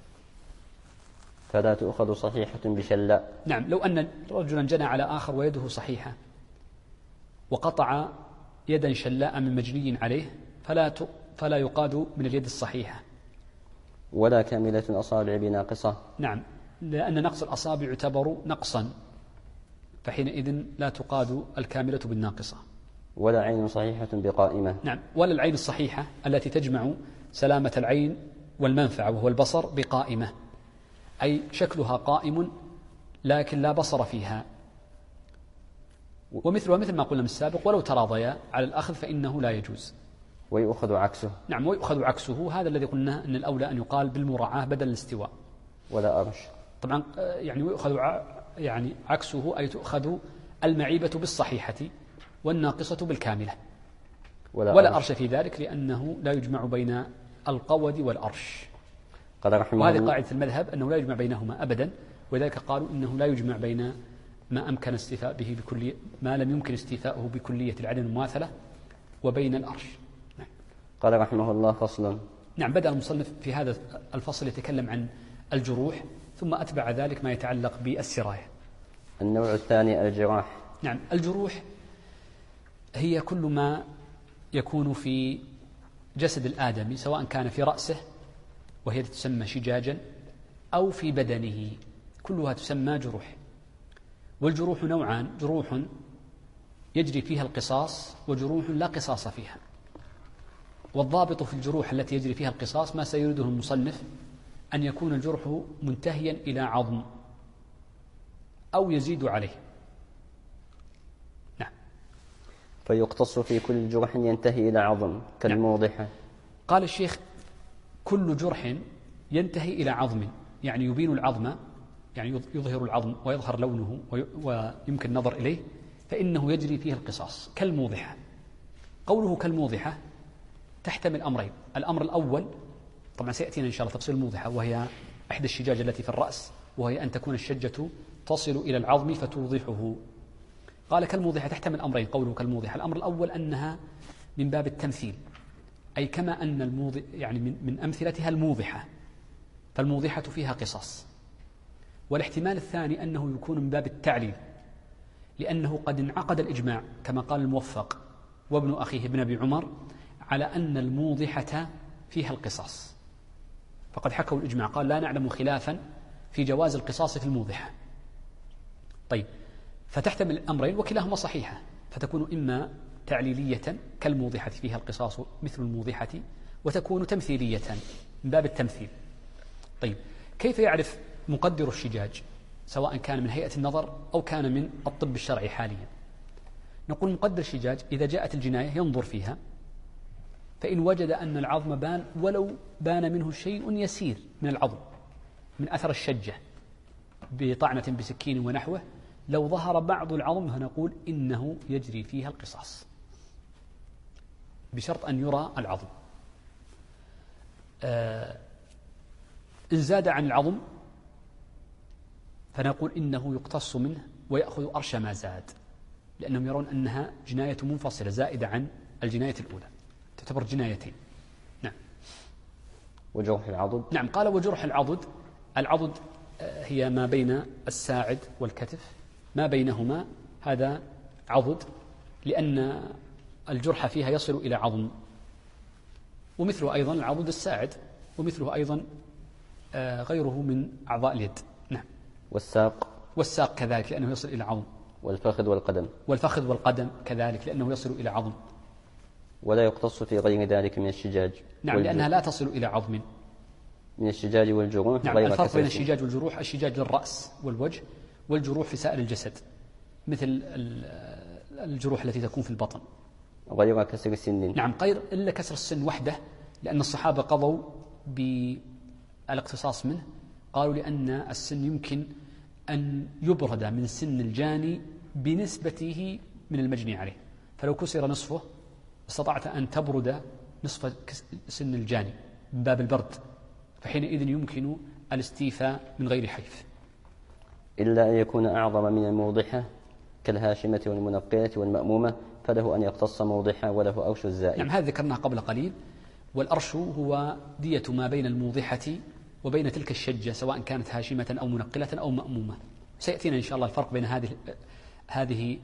فلا تؤخذ صحيحة بشلاء. نعم، لو أن رجلا جنى على آخر ويده صحيحة وقطع يدا شلاء من مجني عليه فلا يقاد من اليد الصحيحة. ولا كاملة الأصابع بناقصة. نعم، لأن نقص الأصابع يعتبر نقصا، فحينئذ لا تقاد الكاملة بالناقصة. ولا عين صحيحة بقائمة. نعم، ولا العين الصحيحة التي تجمع سلامة العين والمنفعة وهو البصر بقائمة، أي شكلها قائم لكن لا بصر فيها. ومثلها مثل ما قلنا من السابق، ولو تراضيا على الأخذ فإنه لا يجوز. ويؤخذ عكسه. نعم، ويؤخذ عكسه، هذا الذي قلنا أن الأولى أن يقال بالمراعاة بدل الاستواء. ولا أرش. طبعا يعني ويؤخذ يعني عكسه، أي تؤخذ المعيبة بالصحيحة والناقصة بالكاملة. ولا أرش في ذلك، لأنه لا يجمع بين القود والأرش. وهذه قاعدة المذهب أنه لا يجمع بينهما أبدا، ولذلك قالوا إنه لا يجمع بين ما أمكن استيفاء به بكلية، ما لم يمكن استيفاؤه بكلية العدم المماثلة، وبين الأرش. نعم. قال رحمه الله فصل. نعم، بدأ المصنف في هذا الفصل يتكلم عن الجروح، ثم أتبع ذلك ما يتعلق بالسراية. النوع الثاني الجراح. نعم، الجروح هي كل ما يكون في جسد الآدمي، سواء كان في رأسه وهي تسمى شجاجا أو في بدنه، كلها تسمى جروح. والجروح نوعان: جروح يجري فيها القصاص وجروح لا قصاص فيها. والضابط في الجروح التي يجري فيها القصاص ما سيريده المصنف، أن يكون الجرح منتهيا إلى عظم أو يزيد عليه. نعم. فيقتص في كل جرح ينتهي إلى عظم كالموضحة. نعم. قال الشيخ: كل جرح ينتهي إلى عظم، يعني يبين العظم، يعني يظهر العظم ويظهر لونه ويمكن النظر إليه، فإنه يجري فيه القصاص كالموضحة. قوله كالموضحة تحتمل أمرين: الأمر الأول طبعا سيأتينا إن شاء الله تفصيل الموضحة، وهي إحدى الشجاج التي في الرأس، وهي أن تكون الشجة تصل إلى العظم فتوضحه. قال كالموضحة تحتمل أمرين. قوله كالموضحة، الأمر الأول أنها من باب التمثيل، أي كما أن الموضح يعني من أمثلتها الموضحة، فالموضحة فيها قصاص. والاحتمال الثاني أنه يكون من باب التعليل، لأنه قد انعقد الإجماع كما قال الموفق وابن أخيه ابن أبي عمر على أن الموضحة فيها القصاص، فقد حكوا الإجماع، قال لا نعلم خلافا في جواز القصاص في الموضحة. طيب، فتحتمل الأمرين وكلاهما صحيحة، فتكون إما تعليلية كالموضحة فيها القصاص مثل الموضحة، وتكون تمثيلية من باب التمثيل. طيب، كيف يعرف مقدر الشجاج سواء كان من هيئة النظر أو كان من الطب الشرعي حاليا؟ نقول مقدر الشجاج إذا جاءت الجناية ينظر فيها، فإن وجد أن العظم بان ولو بان منه شيء يسير من العظم من أثر الشجة بطعنة بسكين ونحوه، لو ظهر بعض العظم فنقول إنه يجري فيها القصاص بشرط أن يرى العظم. إن زاد عن العظم فنقول إنه يقتص منه ويأخذ أرش ما زاد، لأنهم يرون أنها جناية منفصلة زائدة عن الجناية الأولى، تعتبر جنايتين. نعم. وجرح العضد. نعم، قال وجرح العضد. العضد هي ما بين الساعد والكتف، ما بينهما هذا عضد، لأن الجرح فيها يصل إلى عظم، ومثله أيضا العضد الساعد، ومثله أيضا غيره من أعضاء اليد. نعم. والساق كذلك لأنه يصل إلى عظم. والفخذ والقدم كذلك لأنه يصل إلى عظم. ولا يقتص في غير ذلك من الشجاج. نعم، لأنها لا تصل إلى عظم. من الشجاج والجروح. نعم، الفرق بين الشجاج والجروح: الشجاج للرأس والوجه، والجروح في سائر الجسد، مثل الجروح التي تكون في البطن. غير كسر السن. نعم، غير إلا كسر السن وحده، لأن الصحابة قضوا بالاقتصاص منه، قالوا لأن السن يمكن أن يبرد من سن الجاني بنسبته من المجني عليه، فلو كسر نصفه استطعت أن تبرد نصف سن الجاني من باب البرد، فحينئذ يمكن الاستيفاء من غير حيف. إلا أن يكون أعظم من الموضحة كالهاشمة والمنقلة والمأمومة، فله أن يقتص موضحة وله أرش الزائد. نعم، هذا ذكرناه قبل قليل. والأرش هو دية ما بين الموضحة وبين تلك الشجة، سواء كانت هاشمة أو منقلة أو مأمومة. سيأتينا إن شاء الله الفرق بين هذه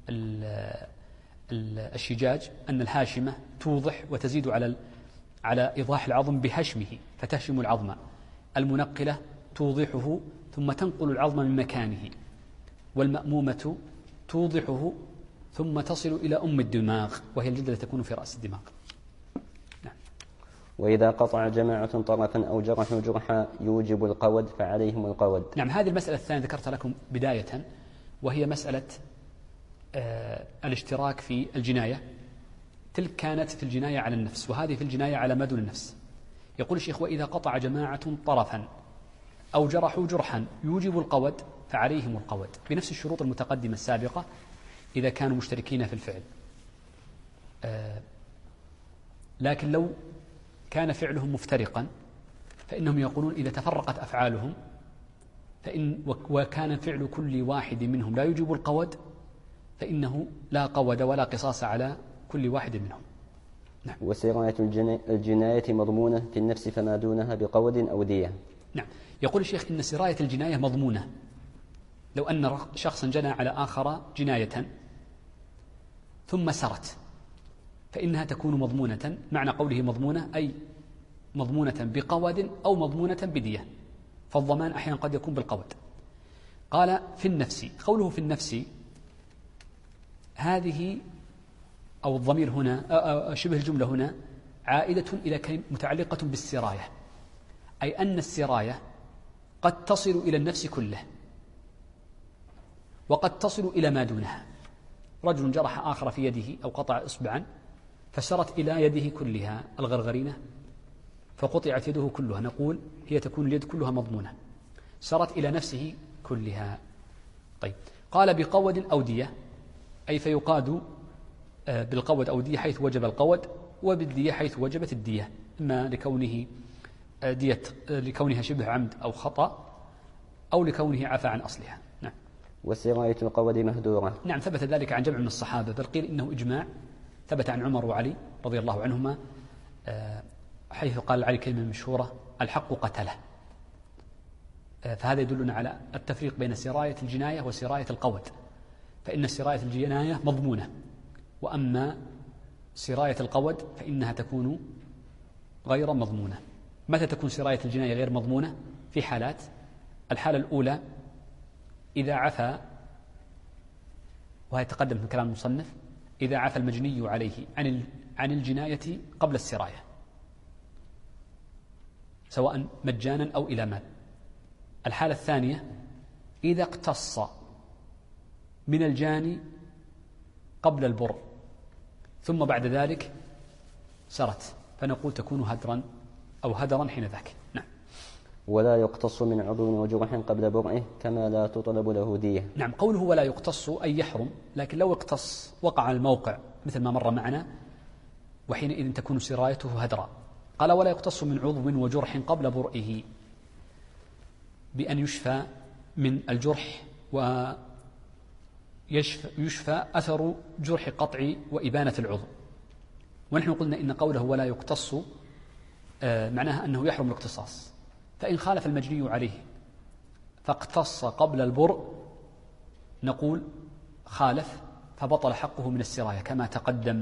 الشجاج، أن الهاشمة توضح وتزيد على إيضاح العظم بهشمه فتهشم العظم، المنقلة توضحه ثم تنقل العظم من مكانه، والمأمومة توضحه ثم تصل إلى أم الدماغ وهي الجلدة التي تكون في رأس الدماغ. نعم. وإذا قطع جماعة طرفا أو جرحوا جرحا يوجب القود فعليهم القود. نعم، هذه المسألة الثانية ذكرت لكم بداية، وهي مسألة الاشتراك في الجناية. تلك كانت في الجناية على النفس، وهذه في الجناية على ما دون النفس. يقول الشيخ: وإذا قطع جماعة طرفا أو جرحوا جرحا يوجب القود فعليهم القود، بنفس الشروط المتقدمة السابقة إذا كانوا مشتركين في الفعل. لكن لو كان فعلهم مفترقا فإنهم يقولون إذا تفرقت أفعالهم وكان فعل كل واحد منهم لا يوجب القود فإنه لا قود ولا قصاص على كل واحد منهم. نعم. وسراية الجناية مضمونة في النفس فما دونها بقود أو دية. نعم. يقول الشيخ إن سراية الجناية مضمونة. لو أن شخصا جنى على آخر جناية ثم سرت فإنها تكون مضمونة. معنى قوله مضمونة أي مضمونة بقود أو مضمونة بدية، فالضمان أحيانا قد يكون بالقود. قال في النفس، قوله في النفس هذه أو الضمير هنا أو شبه الجملة هنا عائدة إلى متعلقة بالسراية، أي أن السراية قد تصل إلى النفس كله وقد تصل إلى ما دونها. رجل جرح آخر في يده أو قطع إصبعا فسرت إلى يده كلها الغرغرينة فقطعت يده كلها، نقول هي تكون اليد كلها مضمونة. سرت إلى نفسه كلها. طيب، قال بقود أو دية، أي فيقاد بالقود أو دية حيث وجب القود، وبالدية حيث وجبت الدية، إما لكونه دية لكونها شبه عمد أو خطأ، أو لكونه عفى عن أصلها. نعم. وسراية القود مهدورة. نعم، ثبت ذلك عن جمع من الصحابة، بل قيل إنه إجماع ثبت عن عمر وعلي رضي الله عنهما، حيث قال علي كلمة مشهورة: الحق قتله. فهذا يدلنا على التفريق بين سراية الجناية وسراية القود، فإن سراية الجناية مضمونة، وأما سراية القود فإنها تكون غير مضمونة. متى تكون سراية الجناية غير مضمونة؟ في حالات. الحالة الأولى إذا عفى، ويتقدم في كلام المصنف، إذا عفى المجني عليه عن الجناية قبل السراية، سواء مجانا أو إلى مال. الحالة الثانية إذا اقتص من الجاني قبل البر ثم بعد ذلك سرت، فنقول تكون هدرا أو هدرا حين ذاك. نعم. ولا يقتص من عضو وجرح قبل برئه كما لا تطلب له دية. نعم، قوله ولا يقتص أي يحرم، لكن لو اقتص وقع على الموقع مثل ما مر معنا، وحينئذ تكون سرايته هدرا. قال ولا يقتص من عضو وجرح قبل برئه، بأن يشفى من الجرح ويشفى أثر جرح قطع وإبانة العضو. ونحن قلنا إن قوله ولا يقتص معناها أنه يحرم الاقتصاص، فإن خالف المجني عليه فاقتص قبل البرء نقول خالف فبطل حقه من السراية كما تقدم.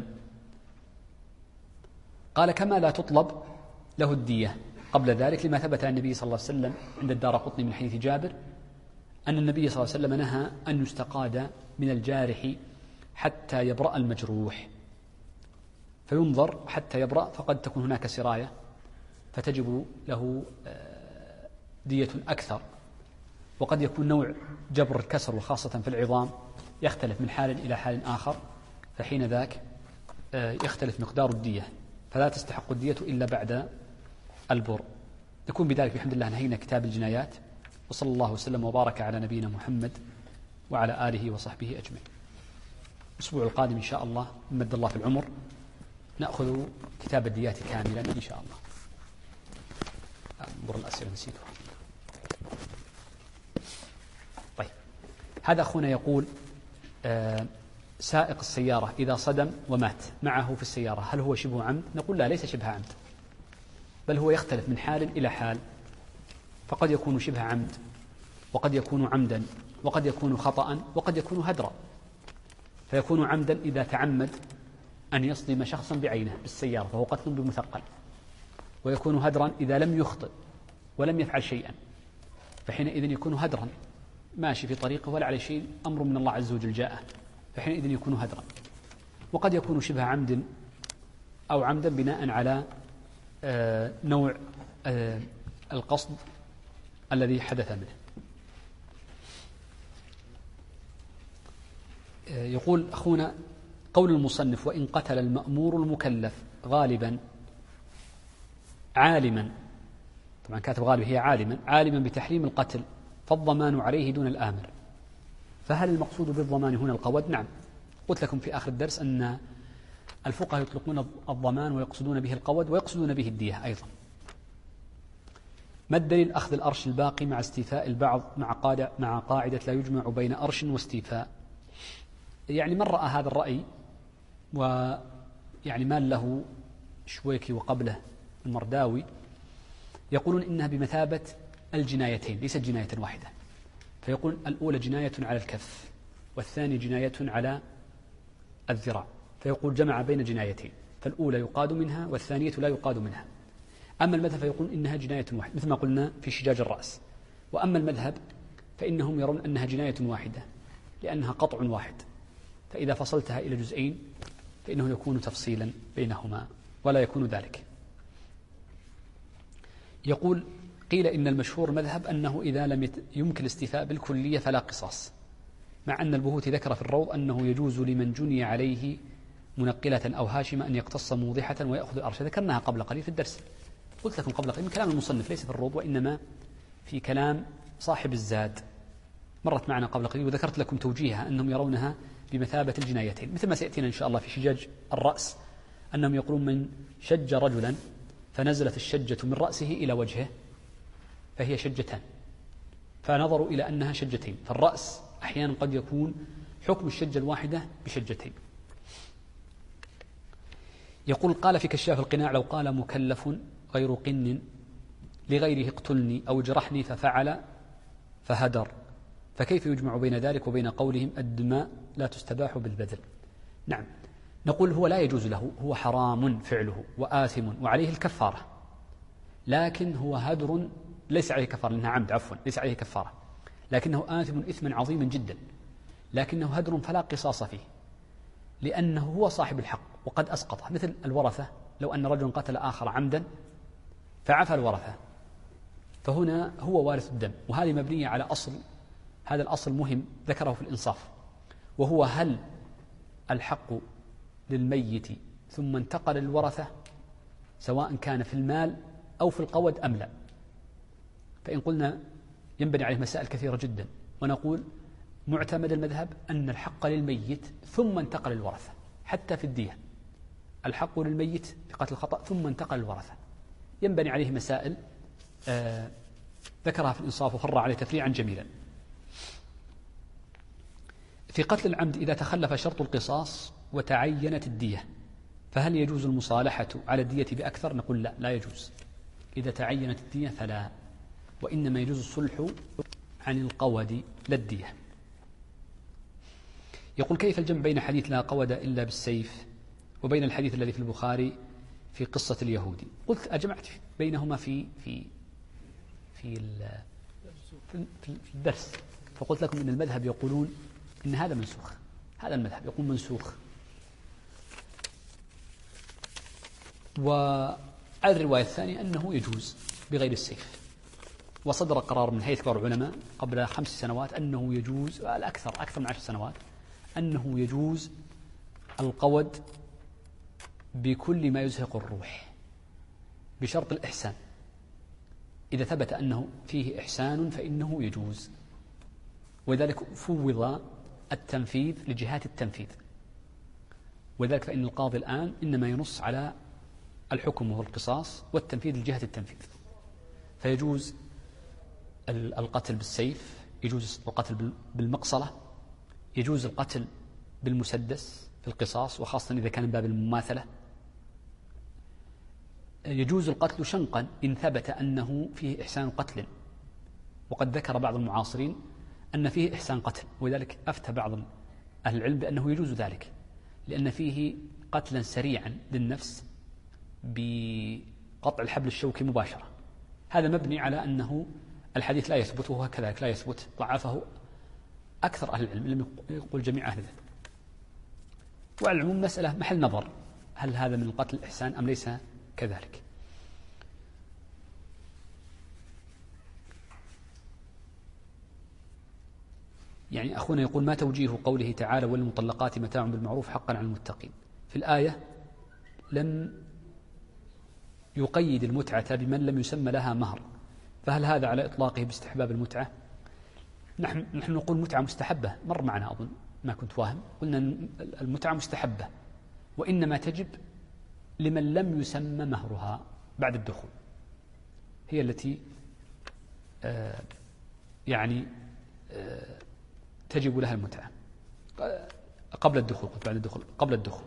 قال كما لا تطلب له الدية قبل ذلك، لما ثبت عن النبي صلى الله عليه وسلم عند الدارقطني من حديث جابر أن النبي صلى الله عليه وسلم نهى أن يستقاد من الجارح حتى يبرأ المجروح، فينظر حتى يبرأ، فقد تكون هناك سراية فتجب له دية أكثر، وقد يكون نوع جبر الكسر وخاصة في العظام يختلف من حال إلى حال آخر، فحين ذاك يختلف مقدار الدية، فلا تستحق الدية إلا بعد البر. نكون بذلك بحمد الله نهينا كتاب الجنايات، وصلى الله وسلم وبارك على نبينا محمد وعلى آله وصحبه أجمعين. الأسبوع القادم إن شاء الله مد الله في العمر نأخذ كتاب الديات كاملا إن شاء الله. انظر الأسئلة نسيتها. طيب، هذا أخونا يقول سائق السيارة إذا صدم ومات معه في السيارة هل هو شبه عمد؟ نقول لا، ليس شبه عمد، بل هو يختلف من حال إلى حال، فقد يكون شبه عمد وقد يكون عمدا وقد يكون خطأ وقد يكون هدرا. فيكون عمدا إذا تعمد أن يصدم شخصا بعينه بالسيارة فهو قتل بمثقل، ويكون هدرا إذا لم يخطئ ولم يفعل شيئا، فحينئذ يكون هدرا ماشي في طريقه ولا عليه شيء، أمر من الله عز وجل جاءه، فحينئذ يكون هدرا. وقد يكون شبه عمد أو عمدا بناء على نوع القصد الذي حدث منه. يقول أخونا قول المصنف وإن قتل المأمور المكلف غالبا عالما، طبعا كاتب غالب هي عالما بتحريم القتل فالضمان عليه دون الآمر، فهل المقصود بالضمان هنا القود؟ نعم، قلت لكم في آخر الدرس أن الفقهاء يطلقون الضمان ويقصدون به القود ويقصدون به الدية أيضا. ما الدليل أخذ الأرش الباقي مع استيفاء البعض مع قاعدة لا يجمع بين أرش واستيفاء؟ يعني من رأى هذا الرأي ويعني مال له شويكي وقبله المرداوي يقولون إنها بمثابة الجنايتين، ليست جناية واحدة، فيقول الأولى جناية على الكف والثاني جناية على الذراع، فيقول جمع بين جنايتين، فالأولى يقاد منها والثانية لا يقاد منها. أما المذهب فيقول إنها جناية واحدة مثل ما قلنا في شجاج الرأس، وأما المذهب فإنهم يرون أنها جناية واحدة لأنها قطع واحد، فإذا فصلتها إلى جزئين فإنه يكون تفصيلا بينهما ولا يكون ذلك. يقول قيل إن المشهور مذهب أنه إذا لم يمكن الاستيفاء بالكلية فلا قصاص، مع أن البهوتي ذكر في الروض أنه يجوز لمن جني عليه منقلة أو هاشمة أن يقتص موضحة ويأخذ الأرش. ذكرناها قبل قليل في الدرس، قلت لكم قبل قليل من كلام المصنف ليس في الروض وإنما في كلام صاحب الزاد، مرت معنا قبل قليل وذكرت لكم توجيهها أنهم يرونها بمثابة الجنايتين، مثل ما سيأتينا إن شاء الله في شجاج الرأس أنهم يقولون من شج رجلا فنزلت الشجة من رأسه إلى وجهه فهي شجتان، فنظروا إلى أنها شجتين، فالرأس أحيانا قد يكون حكم الشجة الواحدة بشجتين. يقول قال في كشاف القناع لو قال مكلف غير قن لغيره اقتلني أو اجرحني ففعل فهدر، فكيف يجمع بين ذلك وبين قولهم الدماء لا تستباح بالبذل؟ نعم، نقول هو لا يجوز له، هو حرام فعله وآثم وعليه الكفارة، لكن هو هدر ليس عليه كفارة لأنها عمد، عفوا ليس عليه كفارة، لكنه آثم إثما عظيما جدا، لكنه هدر فلا قصاص فيه لأنه هو صاحب الحق وقد أسقطه، مثل الورثة، لو أن رجل قتل آخر عمدا فعفى الورثة فهنا هو وارث الدم، وهذه مبنية على أصل، هذا الأصل مهم ذكره في الإنصاف، وهو هل الحق للميت ثم انتقل الورثة سواء كان في المال أو في القود أم لا. فإن قلنا ينبني عليه مسائل كثيرة جدا، ونقول معتمد المذهب أن الحق للميت ثم انتقل الورثة، حتى في الدية الحق للميت في قتل الخطأ ثم انتقل الورثة، ينبني عليه مسائل ذكرها في الإنصاف وفر عليه تفريعا جميلا. في قتل العمد إذا تخلف شرط القصاص وتعينت الدية فهل يجوز المصالحة على الدية بأكثر؟ نقول لا، لا يجوز، إذا تعينت الدية فلا، وإنما يجوز الصلح عن القود لا الدية. يقول كيف الجمع بين حديث لا قود إلا بالسيف وبين الحديث الذي في البخاري في قصة اليهودي؟ قلت أجمعت بينهما في الدرس، فقلت لكم إن المذهب يقولون إن هذا منسوخ، هذا المذهب يقول منسوخ، والرواية الثانية أنه يجوز بغير السيف، وصدر قرار من هيئة كبار العلماء قبل 5 سنوات أنه يجوز، أكثر من 10 سنوات، أنه يجوز القود بكل ما يزهق الروح بشرط الإحسان، إذا ثبت أنه فيه إحسان فإنه يجوز، وذلك فوض التنفيذ لجهات التنفيذ، وذلك فإن القاضي الآن إنما ينص على الحكم وهو القصاص والتنفيذ لجهة التنفيذ، فيجوز القتل بالسيف، يجوز القتل بالمقصلة، يجوز القتل بالمسدس في القصاص وخاصة إذا كان من باب المماثلة، يجوز القتل شنقا إن ثبت أنه فيه إحسان قتل، وقد ذكر بعض المعاصرين أن فيه إحسان قتل، ولذلك أفتى بعض أهل العلم بأنه يجوز ذلك، لأن فيه قتلا سريعا للنفس بقطع الحبل الشوكي مباشرة، هذا مبني على أنه الحديث لا يثبت، وهو كذلك لا يثبت، ضعفه أكثر أهل العلم، لم يقول جميع أهل العلم، وعلى العموم مسألة محل نظر، هل هذا من القتل الإحسان أم ليس كذلك. يعني أخونا يقول ما توجيه قوله تعالى والمطلقات متاع بالمعروف حقا على المتقين؟ في الآية لم يقيد المتعة بمن لم يسمى لها مهر، فهل هذا على إطلاقه باستحباب المتعة؟ نحن نقول متعة مستحبة، مر معنا أظن ما كنت فاهم، قلنا المتعة مستحبة وإنما تجب لمن لم يسمى مهرها بعد الدخول، هي التي تجب لها المتعة قبل الدخول، بعد الدخول قبل الدخول.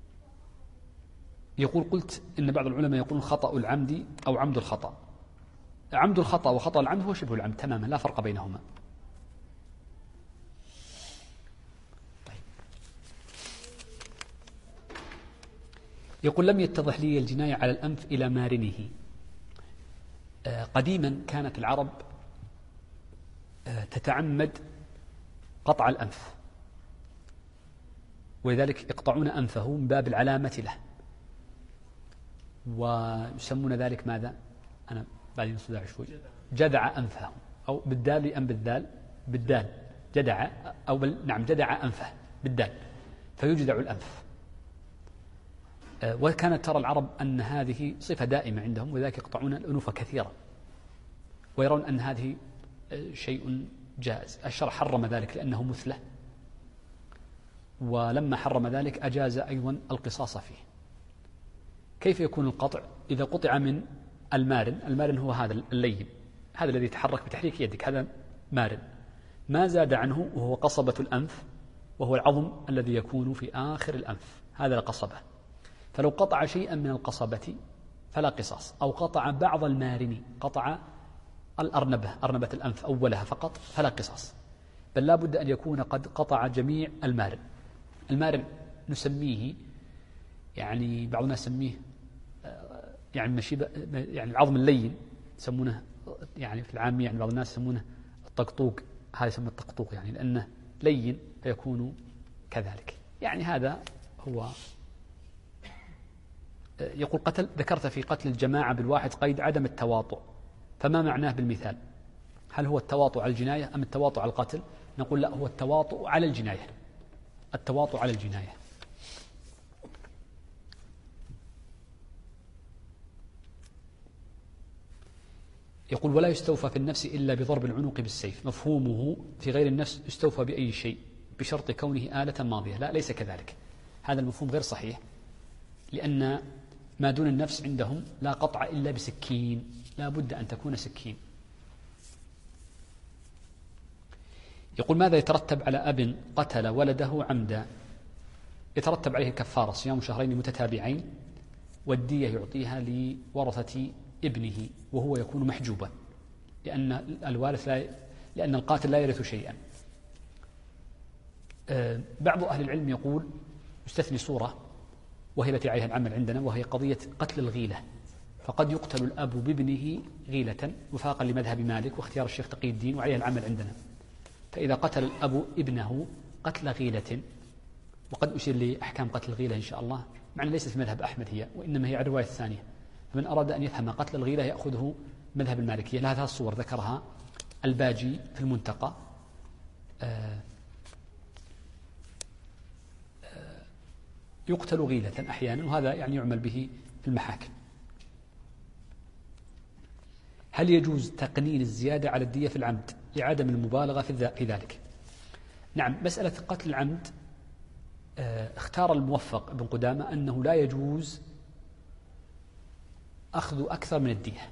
يقول قلت إن بعض العلماء يقولون خطأ العمد أو عمد الخطأ، عمد الخطأ وخطأ العمد هو شبه العمد تماما، لا فرق بينهما. طيب. يقول: لم يتضح لي الجناية على الأنف إلى مارنه. قديما كانت العرب تتعمد قطع الأنف، ولذلك يقطعون أنفه من باب العلامة له، ويسمون ذلك ماذا؟ أنا بعدين أصدع شوي. جدع أنفه، أو بالدال أم بالدال؟ بالدال جدع، أو نعم جدع أنفه بالدال، فيجدع الأنف. وكانت ترى العرب أن هذه صفة دائمة عندهم، ولذلك يقطعون الأنوف كثيرا، ويرون أن هذه شيء جائز. الشرع حرم ذلك لأنه مثله، ولما حرم ذلك أجاز أيضا القصاص فيه. كيف يكون القطع؟ إذا قطع من المارن، المارن هو هذا اللين، هذا الذي يتحرك بتحريك يدك، هذا مارن. ما زاد عنه وهو قصبة الأنف، وهو العظم الذي يكون في آخر الأنف، هذا القصبة. فلو قطع شيئا من القصبة فلا قصاص، أو قطع بعض المارن، قطع الأرنبة، أرنبة الأنف أولها فقط، فلا قصاص، بل لا بد أن يكون قد قطع جميع المارن. المارن نسميه، يعني بعض الناس يسميه يعني يعني العظم اللين يسمونه، يعني في العامية يعني بعض الناس يسمونه الطقطوق، هذا يسمى الطقطوق يعني لأنه لين فيكون كذلك. يعني هذا هو. يقول: ذكرت في قتل الجماعة بالواحد قيد عدم التواطؤ، فما معناه بالمثال؟ هل هو التواطؤ على الجناية أم التواطؤ على القتل؟ نقول لا، هو التواطؤ على الجناية، التواطؤ على الجناية. يقول: ولا يستوفى في النفس إلا بضرب العنق بالسيف، مفهومه في غير النفس يستوفى بأي شيء بشرط كونه آلة ماضية. لا، ليس كذلك، هذا المفهوم غير صحيح، لأن ما دون النفس عندهم لا قطع إلا بسكين، لا بد أن تكون سكين. يقول: ماذا يترتب على أب قتل ولده عمدا؟ يترتب عليه الكفارة، صيام شهرين متتابعين، والدية يعطيها لورثة ابنه، وهو يكون محجوبا، لأن الوارث لأن القاتل لا يرث شيئا. بعض أهل العلم يقول يستثني صورة، وهي التي عليها العمل عندنا، وهي قضية قتل الغيلة، فقد يقتل الأب بابنه غيلة وفاقا لمذهب مالك واختيار الشيخ تقي الدين، وعليها العمل عندنا. فإذا قتل الأب ابنه قتل غيلة، وقد أشير لأحكام قتل الغيلة إن شاء الله، معنى ليست في مذهب أحمد هي، وإنما هي الرواية الثانية. فمن أراد أن يفهم قتل الغيلة يأخذه مذهب المالكية. لها الصور ذكرها الباجي في المنتقى. يقتل غيلة أحيانا، وهذا يعني يعمل به في المحاكم. هل يجوز تقنين الزيادة على الدية في العمد لعدم المبالغة في ذلك؟ نعم، مسألة قتل العمد اختار الموفق ابن قدامة أنه لا يجوز أخذ أكثر من الدية،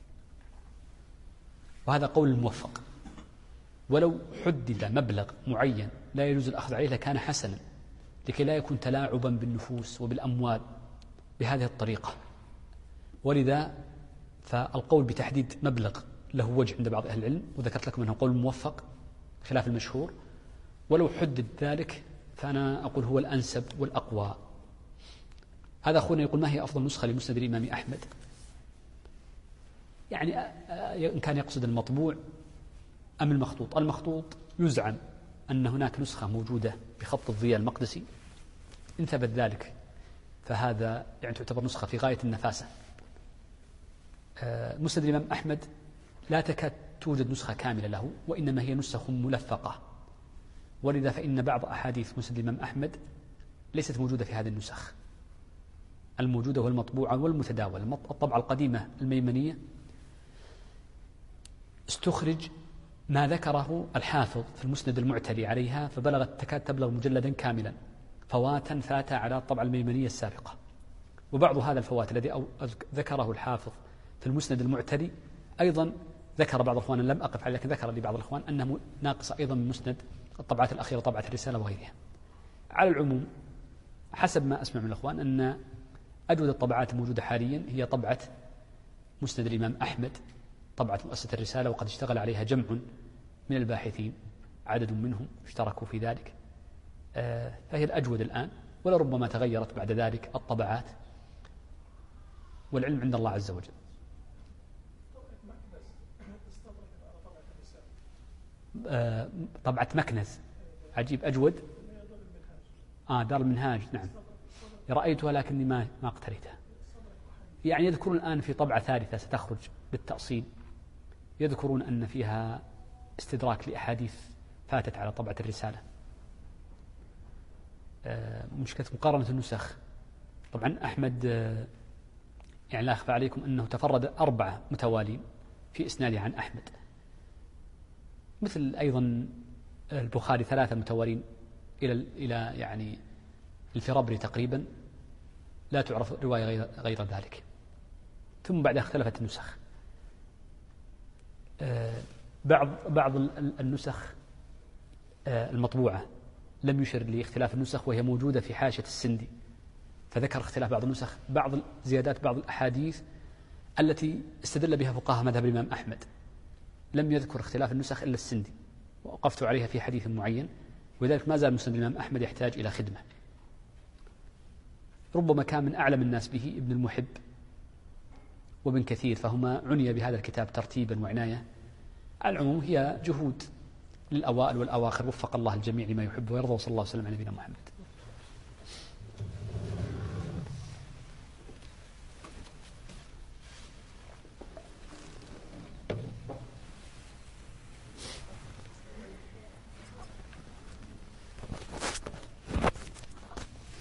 وهذا قول الموفق. ولو حدد مبلغ معين لا يجوز الأخذ عليه لكان حسنا، لكي لا يكون تلاعبا بالنفوس وبالأموال بهذه الطريقة. ولذا فالقول بتحديد مبلغ له وجه عند بعض أهل العلم، وذكرت لكم أنه قول موفق خلاف المشهور. ولو حدد ذلك فأنا أقول هو الأنسب والأقوى. هذا أخونا يقول: ما هي أفضل نسخة لمسند الإمام أحمد؟ يعني إن كان يقصد المطبوع أم المخطوط. المخطوط يزعم أن هناك نسخة موجودة بخط الضياء المقدسي، إن ثبت ذلك فهذا يعني تعتبر نسخة في غاية النفاسة. مسند الإمام أحمد لا تكاد توجد نسخة كاملة له، وإنما هي نسخ ملفقة، ولذا فإن بعض أحاديث مسند الإمام أحمد ليست موجودة في هذه النسخ. الموجودة والمطبوعة والمتداولة. الطبعة القديمة الميمنية استخرج ما ذكره الحافظ في المسند المعتلي عليها، فبلغت تكاد تبلغ مجلدا كاملا، فواتا فات على الطبعة الميمنية السابقة. وبعض هذا الفوات الذي ذكره الحافظ في المسند المعتلي أيضا ذكر بعض الأخوان، لم أقف عليه لكن ذكر لي بعض الأخوان أنه ناقص أيضا من مسند الطبعات الأخيرة، طبعة الرسالة وغيرها. على العموم حسب ما أسمع من الأخوان أن أجود الطبعات الموجودة حاليا هي طبعة مسند الإمام أحمد، طبعة مؤسسة الرسالة، وقد اشتغل عليها جمع من الباحثين، عدد منهم اشتركوا في ذلك، فهي الأجود الآن، ولربما تغيرت بعد ذلك الطبعات، والعلم عند الله عز وجل. طبعة مكنز، عجيب، أجود. دار المنهاج، نعم رأيتها لكني ما اقتريتها. يعني يذكرون الآن في طبعة ثالثة ستخرج بالتأصيل، يذكرون أن فيها استدراك لأحاديث فاتت على طبعة الرسالة. مشكلة مقارنة النسخ. طبعا أحمد يعني لا أخفى عليكم أنه تفرد 4 متوالين في إسناده عن أحمد، مثل أيضا البخاري 3 متوالين إلى يعني الفرابري تقريبا، لا تعرف رواية غير ذلك. ثم بعدها اختلفت النسخ. بعض النسخ المطبوعة لم يشر لاختلاف النسخ، وهي موجودة في حاشية السندي، فذكر اختلاف بعض النسخ، بعض زيادات بعض الأحاديث التي استدل بها فقهاء مذهب الإمام أحمد، لم يذكر اختلاف النسخ إلا السندي، ووقفت عليها في حديث معين، وذلك ما زال مسند الإمام أحمد يحتاج إلى خدمة. ربما كان من أعلم الناس به ابن المحب وابن كثير، فهما عني بهذا الكتاب ترتيبا وعناية. على العموم هي جهود للأوائل والأواخر، وفق الله الجميع لما يحب ويرضى، وصلى الله وسلم على نبينا محمد.